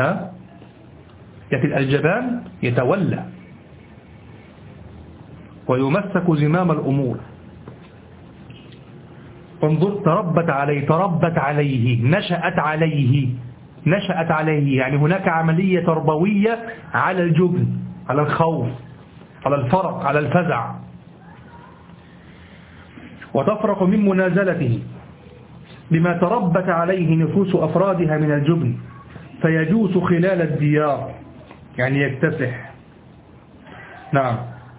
لكن الجبان يتولى، ويمسك زمام الأمور. انظر، تربت عليه، نشأت عليه، يعني هناك عملية تربوية على الجبن، على الخوف، على الفرق، على الفزع. وتفرق من منازلته بما تربت عليه نفوس أفرادها من الجبن، فيجوس خلال الديار، يعني يكتسح. نعم،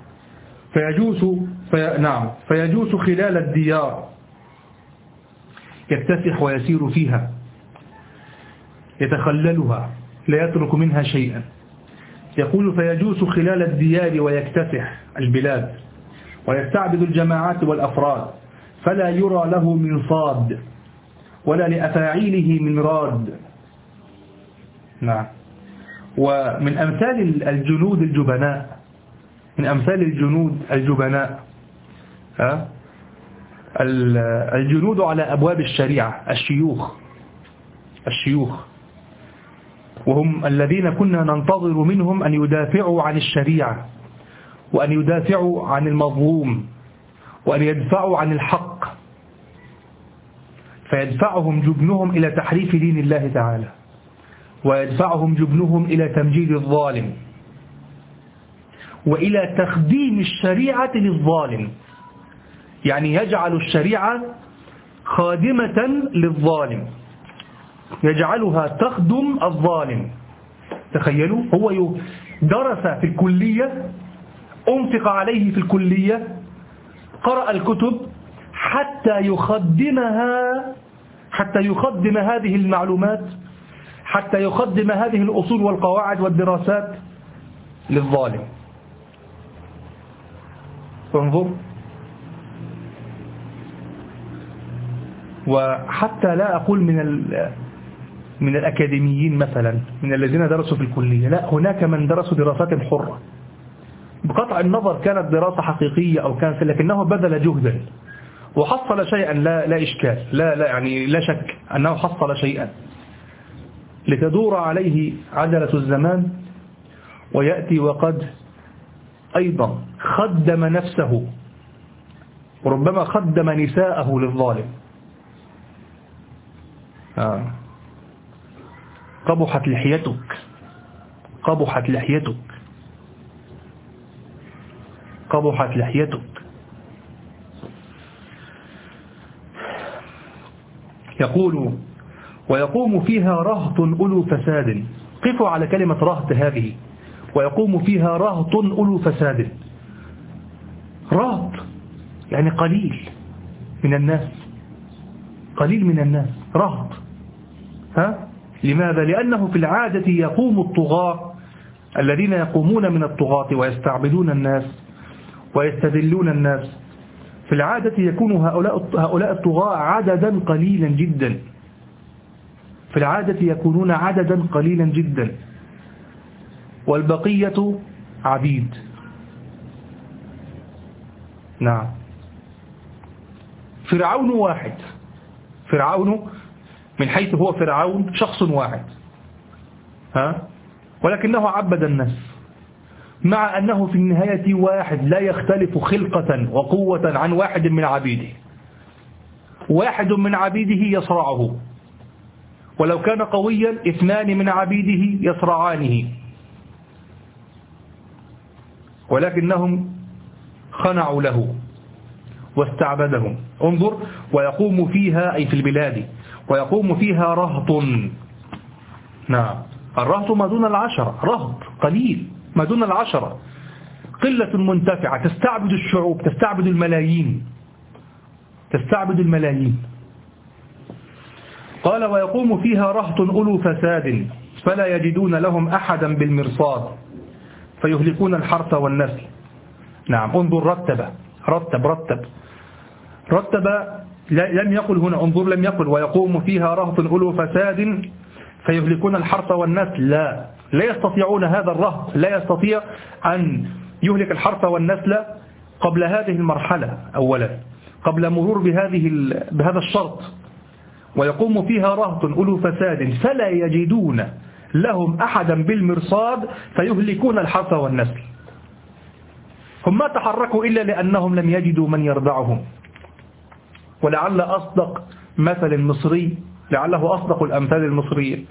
فيجوس خلال الديار، يكتسح ويسير فيها، يتخللها، لا يترك منها شيئا. يقول فيجوس خلال الديار ويكتسح البلاد، ويستعبد الجماعات والأفراد، فلا يرى له من صاد ولا لأفاعيله من راد. نعم. ومن أمثال الجنود الجبناء الجنود على أبواب الشريعة، الشيوخ، وهم الذين كنا ننتظر منهم أن يدافعوا عن الشريعة، وأن يدافعوا عن المظلوم، وأن يدفعوا عن الحق، فيدفعهم جبنهم إلى تحريف دين الله تعالى، ويدفعهم جبنهم إلى تمجيد الظالم، وإلى تخديم الشريعة للظالم، يعني يجعل الشريعة خادمة للظالم، يجعلها تخدم الظالم. تخيلوا، هو درس في الكلية، أنفق عليه في الكلية، قرأ الكتب حتى يخدم هذه المعلومات، حتى يخدم هذه الأصول والقواعد والدراسات للظالم. انظر، وحتى لا أقول من الأكاديميين مثلا، من الذين درسوا في الكلية، لا، هناك من درسوا دراسات حرة، بقطع النظر كانت دراسة حقيقية أو كانت، لكنه بذل جهدا وحصل شيئا، لا إشكال، يعني لا شك أنه حصل شيئا، لتدور عليه عجلة الزمان، ويأتي وقد أيضا خدم نفسه، وربما خدم نساءه للظالم. قبحت لحيتك، قبحت لحيتك، قبحت لحيتك. يقول ويقوم فيها رهط أولو فساد. قفوا على كلمة رهط هذه، ويقوم فيها رهط أولو فساد. رهط يعني قليل من الناس، قليل من الناس، رهط. لماذا؟ لأنه في العادة يقوم الطغاة الذين يقومون من الطغاة ويستعبدون الناس ويستذلون الناس، في العادة يكون هؤلاء الطغاة عددا قليلا جدا، في العادة يكونون عددا قليلا جدا، والبقية عبيد. نعم. فرعون واحد، فرعون من حيث هو فرعون شخص واحد، ولكنه عبد الناس، مع أنه في النهاية واحد، لا يختلف خلقة وقوة عن واحد من عبيده. واحد من عبيده يصرعه، ولو كان قويا 2 من عبيده يصرعانه، ولكنهم خنعوا له واستعبدهم. انظر، ويقوم فيها أي في البلاد، ويقوم فيها رهط. نعم، الرهط ما دون 10، رهط قليل ما دون 10، قلة منتفعة، تستعبد الشعوب، تستعبد الملايين، تستعبد الملايين. قال ويقوم فيها رهط أولو فساد، فلا يجدون لهم أحدا بالمرصاد، فيهلكون الحرث والنسل. نعم، انظر، رتب لم يقل هنا، انظر، لم يقل ويقوم فيها رهط أولو فساد فيهلكون الحرث والنسل، لا يستطيعون هذا الرهط، لا يستطيع أن يهلك الحرث والنسل قبل هذه المرحلة، أولا قبل مرور بهذا الشرط. ويقوم فيها رهط أولو فساد فلا يجدون لهم أحدا بالمرصاد فيهلكون الحرث والنسل. هم ما تحركوا إلا لأنهم لم يجدوا من يردعهم. ولعل أصدق مثل مصري، لعله أصدق الأمثال المصرية،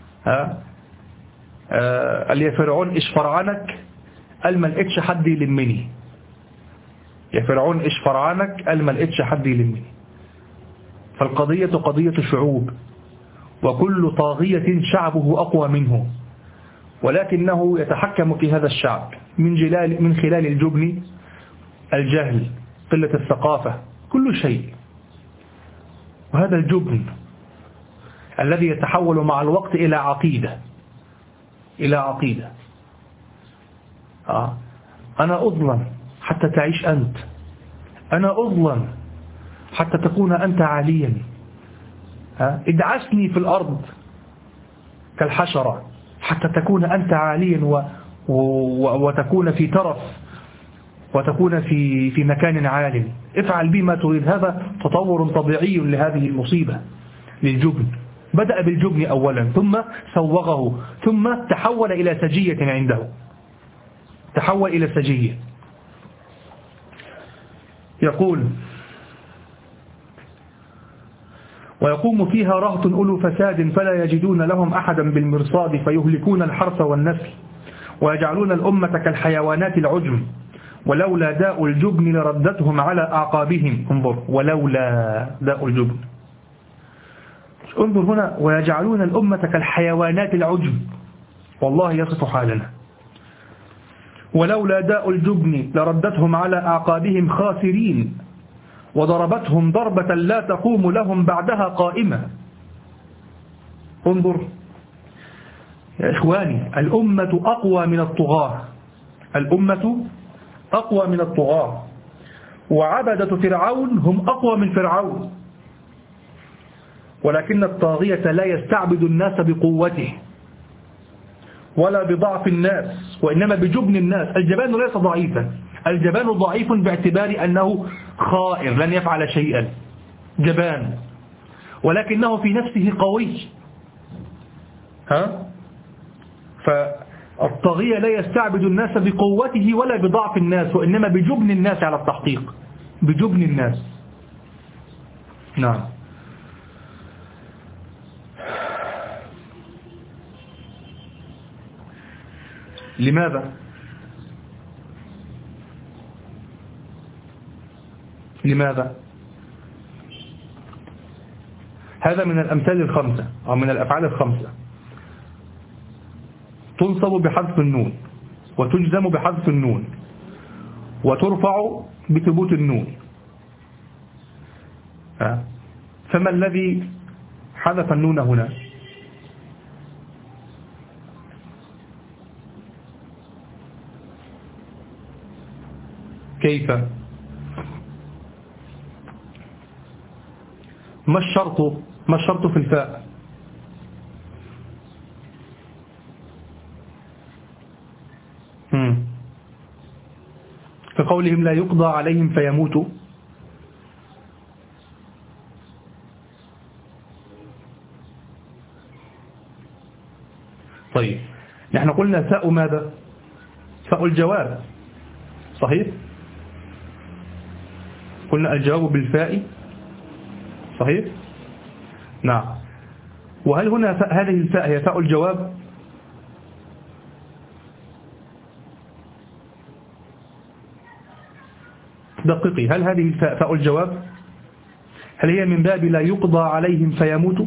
قال يا فرعون إيش فرعانك؟ قال ما لقيتش حد يلمني. يا فرعون إيش فرعانك؟ قال ما لقيتش حد يلمني. فالقضية قضية شعوب، وكل طاغية شعبه أقوى منه، ولكنه يتحكم في هذا الشعب من خلال الجبن، الجهل، قلة الثقافة، كل شيء. وهذا الجبن الذي يتحول مع الوقت إلى عقيدة، أنا أظلم حتى تعيش أنت، أنا أظلم حتى تكون أنت عاليا، ادعسني في الأرض كالحشرة حتى تكون أنت عاليا وتكون في ترف، وتكون في مكان عال، افعل بي ما تريد. هذا تطور طبيعي لهذه المصيبة، للجبن. بدأ بالجبن أولا، ثم سوغه، ثم تحول إلى سجية عنده، تحول إلى سجية. يقول ويقوم فيها رهط أولو فساد فلا يجدون لهم أحدا بالمرصاد فيهلكون الحرث والنسل ويجعلون الأمة كالحيوانات العجم ولولا داء الجبن لردتهم على أعقابهم. انظر، ولولا داء الجبن، انظر هنا، ويجعلون الأمة كالحيوانات العجم، والله يصف حالنا. ولولا داء الجبن لردتهم على أعقابهم خاسرين وضربتهم ضربة لا تقوم لهم بعدها قائمة. انظر يا إخواني، الأمة أقوى من الطغاة، الأمة أقوى من الطغاة، وعبدة فرعون هم أقوى من فرعون، ولكن الطاغية لا يستعبد الناس بقوته ولا بضعف الناس، وإنما بجبن الناس. الجبان ليس ضعيفا، الجبان ضعيف باعتبار أنه خائر لن يفعل شيئا، جبان، ولكنه في نفسه قوي. فالطاغية لا يستعبد الناس بقوته ولا بضعف الناس، وإنما بجبن الناس على التحقيق، بجبن الناس. نعم. لماذا؟ لماذا؟ هذا من الأمثال الخمسة أو من الأفعال الخمسة، تنصب بحذف النون، وتجزم بحذف النون، وترفع بثبوت النون. فما الذي حذف النون هنا؟ كيف؟ ما الشرط في الفاء؟ فقولهم لا يقضى عليهم فيموتوا. طيب، نحن قلنا فاء ماذا؟ فاء الجواب، صحيح؟ قلنا الجواب بالفاء، صحيح؟ نعم. وهل هنا هذه الفاء هي فاء الجواب؟ دقيقي، هل هذه الفاء فاء الجواب؟ هل هي من باب لا يقضى عليهم فيموتوا؟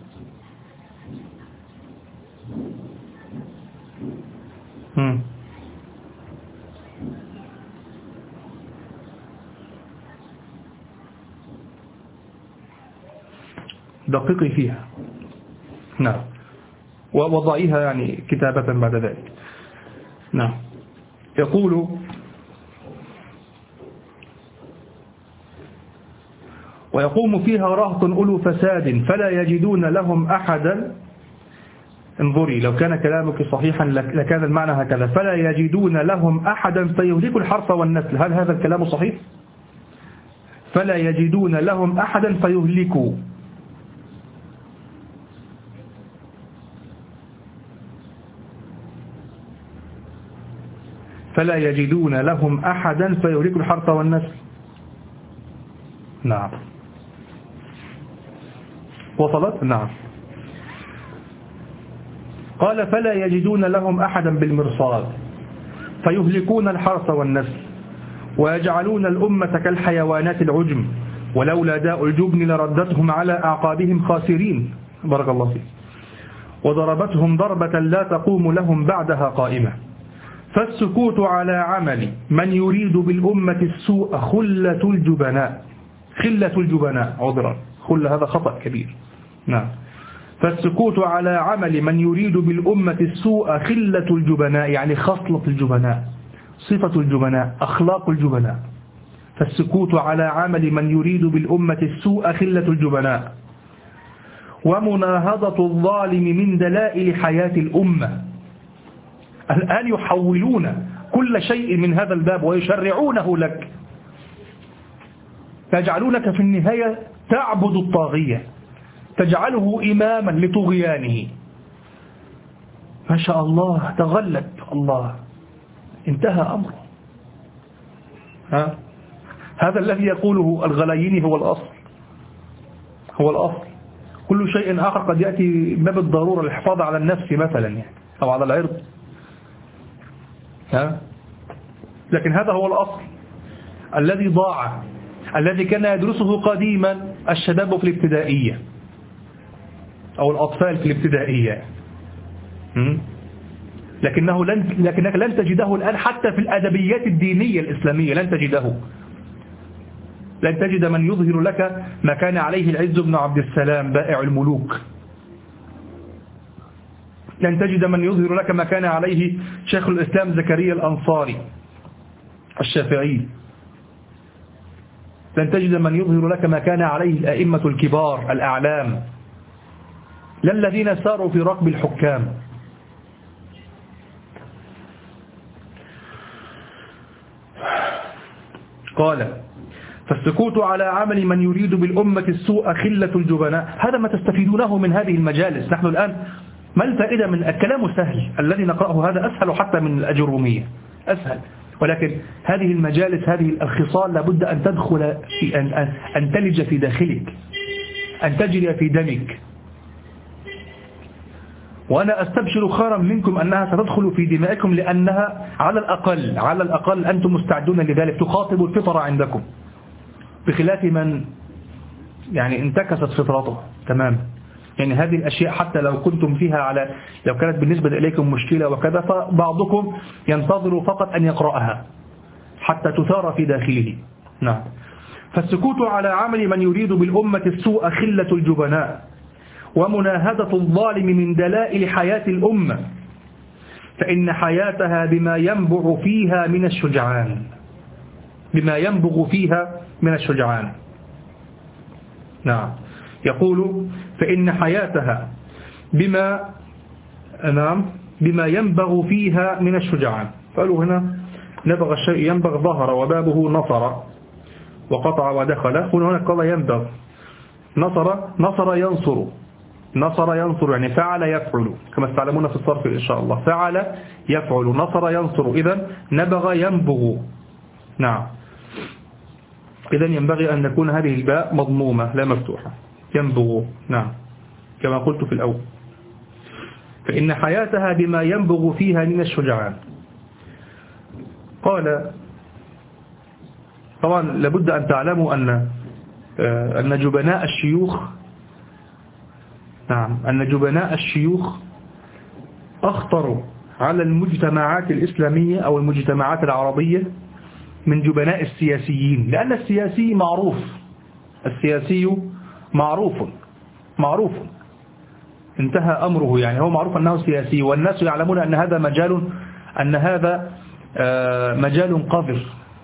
دقيقي فيها. نعم. ووضعيها يعني كتابة بعد ذلك. نعم. يقول ويقوم فيها رهط أولو فساد فلا يجدون لهم أحدا. انظري، لو كان كلامك صحيحا لكان المعنى هكذا: فلا يجدون لهم أحدا فيهلك الحرث والنسل. هل هذا الكلام صحيح؟ فلا يجدون لهم أحدا فيهلكوا. فلا يجدون لهم أحدا فيهلك الحرث والنسل. نعم وصلت. نعم قال فلا يجدون لهم أحدا بالمرصاد فيهلكون الحرث والنسل ويجعلون الأمة كالحيوانات العجم ولولا داء الجبن لردتهم على أعقابهم خاسرين. بارك الله فيك. وضربتهم ضربة لا تقوم لهم بعدها قائمة. فالسكوت على عمل من يريد بالأمة السوء خلة الجبناء. خلة الجبناء عذرا، خلة هذا خطأ كبير. نعم. فالسكوت على عمل من يريد بالأمة السوء خلة الجبناء، يعني خصلة الجبناء، صفة الجبناء، أخلاق الجبناء. فالسكوت على عمل من يريد بالأمة السوء خلة الجبناء. ومناهضة الظالم من دلائل حياة الأمة. الآن يحولون كل شيء من هذا الباب ويشرعونه لك، يجعلونك في النهاية تعبد الطاغية، تجعله إماما لطغيانه. ما شاء الله تغلب الله، انتهى أمره. هذا الذي يقوله الغلاييني هو الأصل، هو الأصل. كل شيء آخر قد يأتي باب الضرورة للحفاظ على النفس مثلا يعني، أو على العرض. لكن هذا هو الأصل الذي ضاع، الذي كان يدرسه قديما الشباب في الابتدائية أو الأطفال في الابتدائية. لكنك لن تجده الآن حتى في الأدبيات الدينية الإسلامية، لن تجده. لن تجد من يظهر لك ما كان عليه العز بن عبد السلام بائع الملوك. لن تجد من يظهر لك ما كان عليه شيخ الإسلام زكريا الأنصاري الشافعي. لن تجد من يظهر لك ما كان عليه الأئمة الكبار الأعلام، لا الذين ساروا في ركب الحكام. قال فالسكوت على عمل من يريد بالأمة السوء خلة الجبناء. هذا ما تستفيدونه من هذه المجالس. نحن الآن ما الفائدة من الكلام سهل، الذي نقرأه هذا أسهل حتى من الأجرومية، أسهل. ولكن هذه المجالس، هذه الخصال لابد أن تدخل في أن تلج في داخلك، أن تجري في دمك. وأنا أستبشر خيرا منكم أنها ستدخل في دمائكم، لأنها على الأقل أنتم مستعدون لذلك، تخاطب الفطرة عندكم، بخلاف من يعني انتكست فطرته تمام. يعني هذه الأشياء حتى لو كنتم فيها لو كانت بالنسبة إليكم مشكلة وكذا، فبعضكم ينتظر فقط أن يقرأها حتى تثار في داخله. نعم. فالسكوت على عمل من يريد بالأمة السوء خلة الجبناء ومناهدة الظالم من دلائل حياة الأمة، فإن حياتها بما ينبع فيها من الشجعان، بما ينبغ فيها من الشجعان. نعم. يقول فإن حياتها بما ينبغ فيها من الشجعان. قالوا هنا نبغ الشيء، ينبغ ظهر وبابه نصر وقطع ودخل. هنا قال ينبغ، نصر ينصر، نصر ينصر يعني فعل يفعل، كما استعلمون في الصرف إن شاء الله. فعل يفعل، نصر ينصر، إذن نبغ ينبغ. نعم. إذن ينبغي أن نكون هذه الباء مضمومة لا مفتوحة، ينبغ. نعم كما قلت في الأول. فإن حياتها بما ينبغ فيها من الشجعان. قال طبعا لابد أن تعلموا أن جبناء الشيوخ، نعم، أن جبناء الشيوخ أخطر على المجتمعات الإسلامية أو المجتمعات العربية من جبناء السياسيين، لأن السياسي معروف، السياسي معروف انتهى أمره، يعني هو معروف أنه سياسي، والناس يعلمون أن هذا مجال قذر.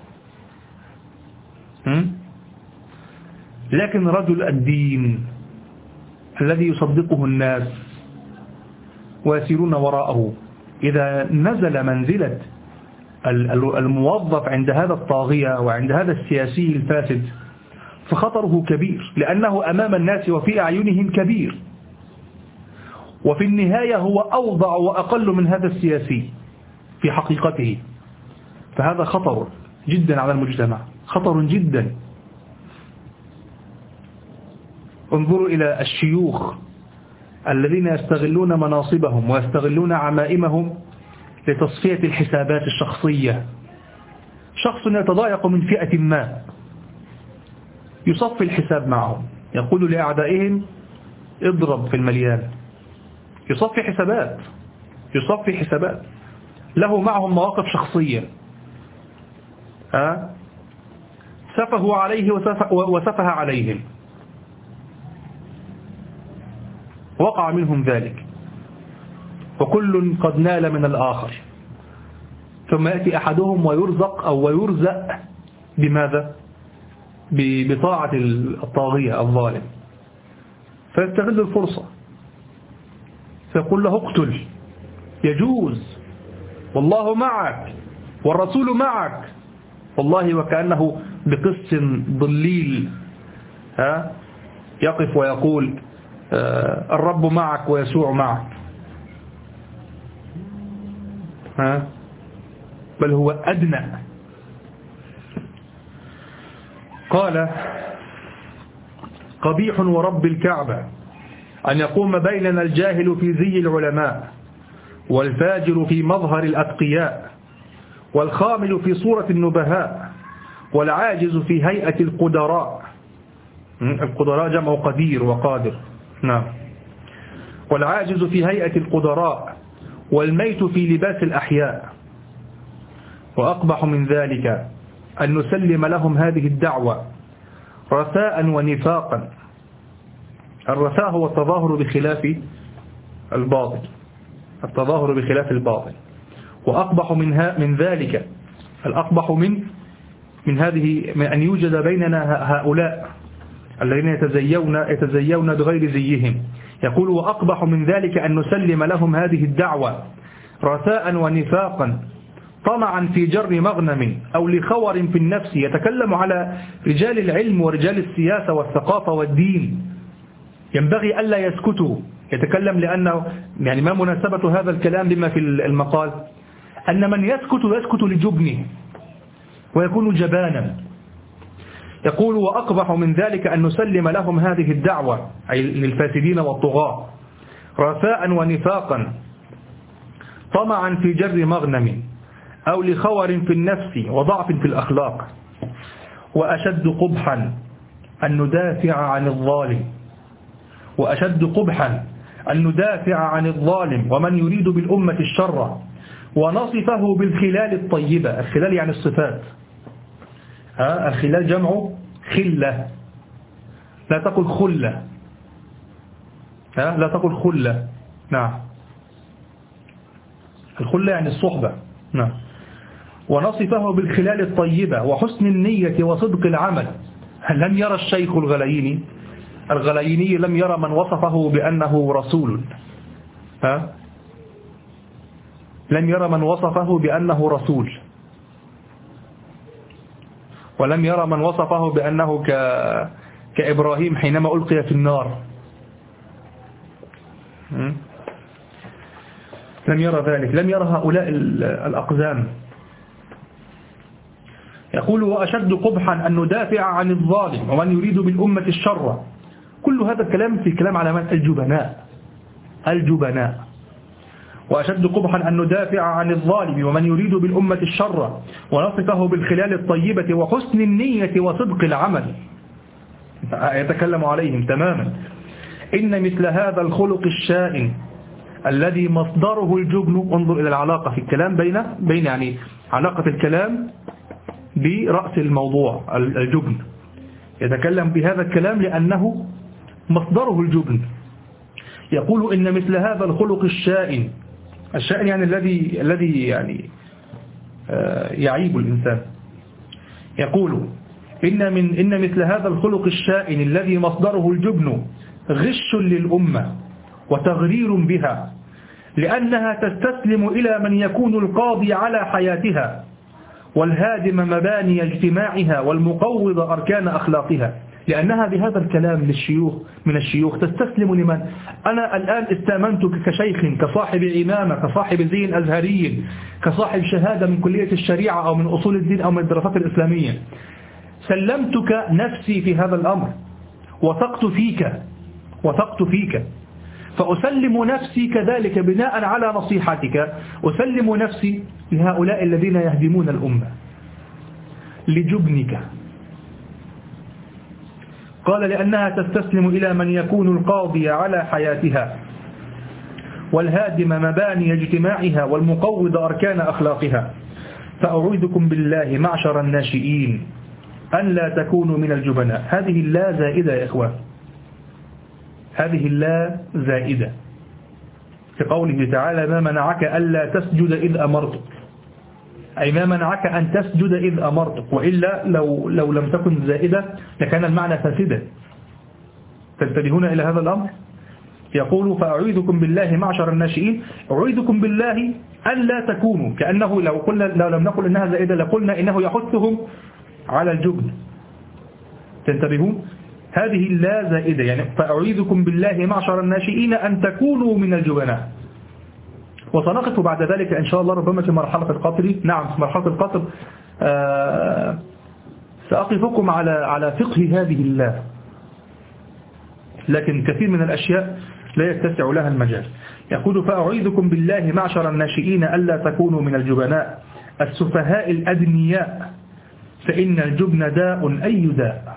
لكن رجل الدين الذي يصدقه الناس ويسيرون وراءه، إذا نزل منزلة الموظف عند هذا الطاغية وعند هذا السياسي الفاسد فخطره كبير، لأنه أمام الناس وفي أعينهم كبير، وفي النهاية هو أوضع وأقل من هذا السياسي في حقيقته. فهذا خطر جدا على المجتمع، خطر جدا. انظروا إلى الشيوخ الذين يستغلون مناصبهم ويستغلون عمائمهم لتصفية الحسابات الشخصية. شخص يتضايق من فئة ما يصفي الحساب معهم، يقول لأعدائهم اضرب في المليان. يصفي حسابات له معهم مواقف شخصية. سفهوا عليه وسفه عليهم، وقع منهم ذلك، وكل قد نال من الآخر. ثم يأتي أحدهم ويرزق بماذا؟ بطاعة الطاغية الظالم، فيستغل الفرصة فيقول له اقتل، يجوز، والله معك والرسول معك، والله وكأنه بقس ضليل يقف ويقول الرب معك ويسوع معك. بل هو أدنى. قال قبيح ورب الكعبة أن يقوم بيننا الجاهل في زي العلماء، والفاجر في مظهر الأتقياء، والخامل في صورة النبهاء، والعاجز في هيئة القدراء. القدراء جمع قدير وقادر. نعم. والعاجز في هيئة القدراء، والميت في لباس الأحياء. وأقبح من ذلك أن نسلم لهم هذه الدعوة رثاء ونفاقا. الرثاء هو التظاهر بخلاف الباطل، التظاهر بخلاف الباطل. وأقبح من ذلك، الأقبح من هذه، من أن يوجد بيننا هؤلاء الذين يتزيون بغير زيهم. يقول وأقبح من ذلك أن نسلم لهم هذه الدعوة رثاء ونفاقا، طمعا في جر مغنم أو لخور في النفس. يتكلم على رجال العلم ورجال السياسة والثقافة والدين، ينبغي ألا يسكتوا. يتكلم لأنه يعني ما مناسبة هذا الكلام بما في المقال؟ أن من يسكت لجبنه ويكون جبانا. يقول وأقبح من ذلك أن نسلم لهم هذه الدعوة، أي للفاسدين والطغاة، رثاء ونفاقا، طمعا في جر مغنم أو لخور في النفس وضعف في الأخلاق. وأشد قبحا أن ندافع عن الظالم، وأشد قبحا أن ندافع عن الظالم ومن يريد بالأمة الشر، ونصفه بالخلال الطيبة. الخلال يعني الصفات. الخلال جمع خلة، لا تقل خلة، لا تقل خلة. نعم. الخلة يعني الصحبة. نعم. ونصفه بالخلال الطيبة وحسن النية وصدق العمل. لم يرى الشيخ الغلييني لم يرى من وصفه بأنه رسول. لم يرى من وصفه بأنه رسول، ولم يرى من وصفه بأنه كإبراهيم حينما ألقي في النار. لم يرى ذلك، لم يرى هؤلاء الأقزام. يقول وأشد قبحا أن ندافع عن الظالم ومن يريد بالأمة الشر. كل هذا الكلام في كلام على من؟ الجبناء. وأشد قبحا أن ندافع عن الظالم ومن يريد بالأمة الشر، ونصفه بالخلال الطيبة وحسن النية وصدق العمل. يتكلم عليهم تماما. إن مثل هذا الخلق الشائن الذي مصدره الجبن. انظر إلى العلاقة في الكلام بين يعني علاقة الكلام برأس الموضوع الجبن. يتكلم بهذا الكلام لأنه مصدره الجبن. يقول إن مثل هذا الخلق الشائن يعني الذي يعني يعيب الإنسان. يقول إن مثل هذا الخلق الشائن الذي مصدره الجبن غش للأمة وتغرير بها، لأنها تستسلم إلى من يكون القاضي على حياتها والهادم مباني اجتماعها والمقوض أركان أخلاقها. لأنها بهذا الكلام للشيوخ من الشيوخ تستسلم لمن؟ أنا الآن استأمنتك كشيخ، كصاحب إمامة، كصاحب زين أزهري، كصاحب شهادة من كلية الشريعة أو من أصول الدين أو من الدراسات الإسلامية، سلمتك نفسي في هذا الأمر، وثقت فيك، فأسلم نفسي كذلك بناء على نصيحتك، أسلم نفسي لهؤلاء الذين يهدمون الأمة لجبنك. قال لأنها تستسلم إلى من يكون القاضي على حياتها والهادم مباني اجتماعها والمقوض أركان أخلاقها. فأعوذكم بالله معشر الناشئين أن لا تكونوا من الجبناء. هذه اللا زائدة يا إخوان، هذه اللا زائدة في قوله تعالى ما منعك ألا تسجد إذ أمرتك، أي ما منعك أن تسجد إذ أمرتك، وإلا لو لم تكن زائدة لكان المعنى فاسدا. تنتبهون إلى هذا الأمر؟ يقول فأعوذكم بالله معشر الناشئين، أعوذكم بالله أن لا تكونوا، كأنه لو لم نقل إنها زائدة لقلنا إنه يحثهم على الجبن. تنتبهون؟ هذه اللا زائدة، يعني فأعوذكم بالله معشر الناشئين أن تكونوا من الجبناء. وسنقف بعد ذلك إن شاء الله ربما في مرحلة القطر. نعم في مرحلة القطر سأقفكم على فقه هذه الله، لكن كثير من الأشياء لا يتسع لها المجال. يقول فأعوذكم بالله معشر الناشئين ألا تكونوا من الجبناء السفهاء الأدنياء فإن الجبن داء أي داء.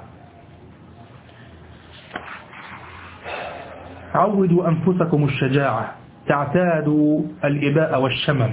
عودوا أنفسكم الشجاعة تعتادوا الإباء والشمم.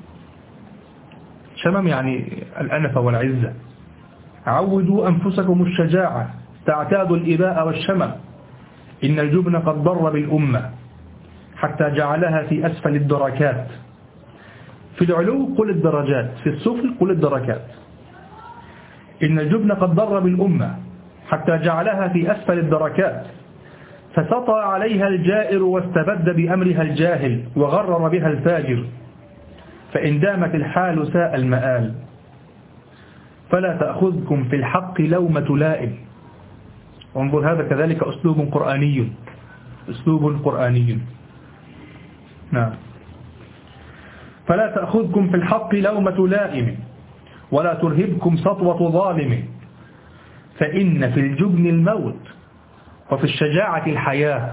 شمم يعني الأنفة والعزة. عودوا أنفسكم الشجاعة تعتادوا الإباء والشمم. إن الجبن قد ضر بالأمة حتى جعلها في أسفل الدركات. في العلو قل الدرجات، في السفل قل الدركات. إن الجبن قد ضر بالأمة حتى جعلها في أسفل الدركات، فسطى عليها الجائر واستبد بأمرها الجاهل وغرر بها الفاجر، فإن دامت الحال ساء المآل. فلا تأخذكم في الحق لومة لائم. وانظر هذا كذلك أسلوب قرآني. نعم. فلا تأخذكم في الحق لومة لائم ولا ترهبكم سطوة ظالم، فإن في الجبن الموت وفي الشجاعة الحياة.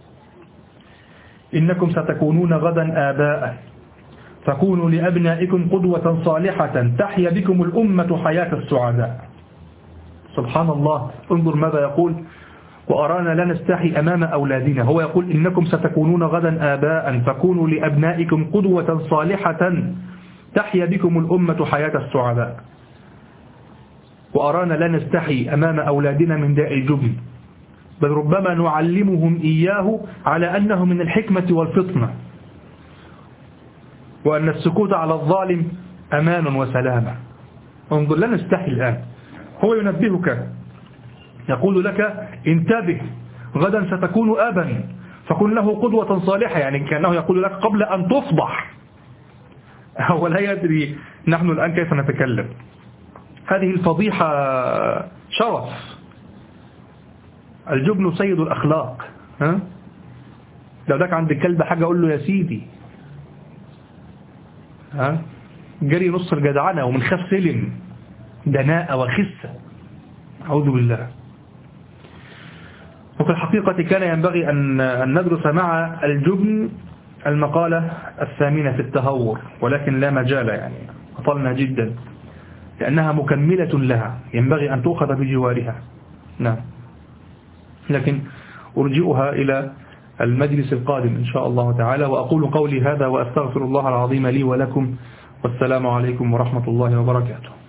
إنكم ستكونون غدا آباء فكونوا لأبنائكم قدوة صالحة تحيا بكم الأمة حياة السعداء. سبحان الله، انظر ماذا يقول: وأرانا لا نستحي أمام أولادنا. هو يقول إنكم ستكونون غدا آباء فكونوا لأبنائكم قدوة صالحة تحيا بكم الأمة حياة السعداء. وأرانا لا نستحي أمام أولادنا من داء الجبن، بل ربما نعلمهم إياه على أنه من الحكمة والفطنة، وأن السكوت على الظالم أمان وسلامة. انظر، لا نستحي الآن. هو ينبهك يقول لك انتبه غدا ستكون أبا فكن له قدوة صالحة، يعني كأنه يقول لك قبل أن تصبح. هو لا يدري نحن الآن كيف نتكلم. هذه الفضيحة شرف. الجبن سيد الأخلاق. لو لك عند الكلب حاجة أقول له يا سيدي. جري نص الجدعنة ومن خاف سلم دناء وخسة. أعوذ بالله. وفي الحقيقة كان ينبغي أن ندرس مع الجبن المقالة الثامنة في التهور، ولكن لا مجال، يعني أطلنا جدا لأنها مكملة لها ينبغي أن تؤخذ بجوارها. نعم، لكن أرجئها إلى المجلس القادم إن شاء الله تعالى. وأقول قولي هذا وأستغفر الله العظيم لي ولكم، والسلام عليكم ورحمة الله وبركاته.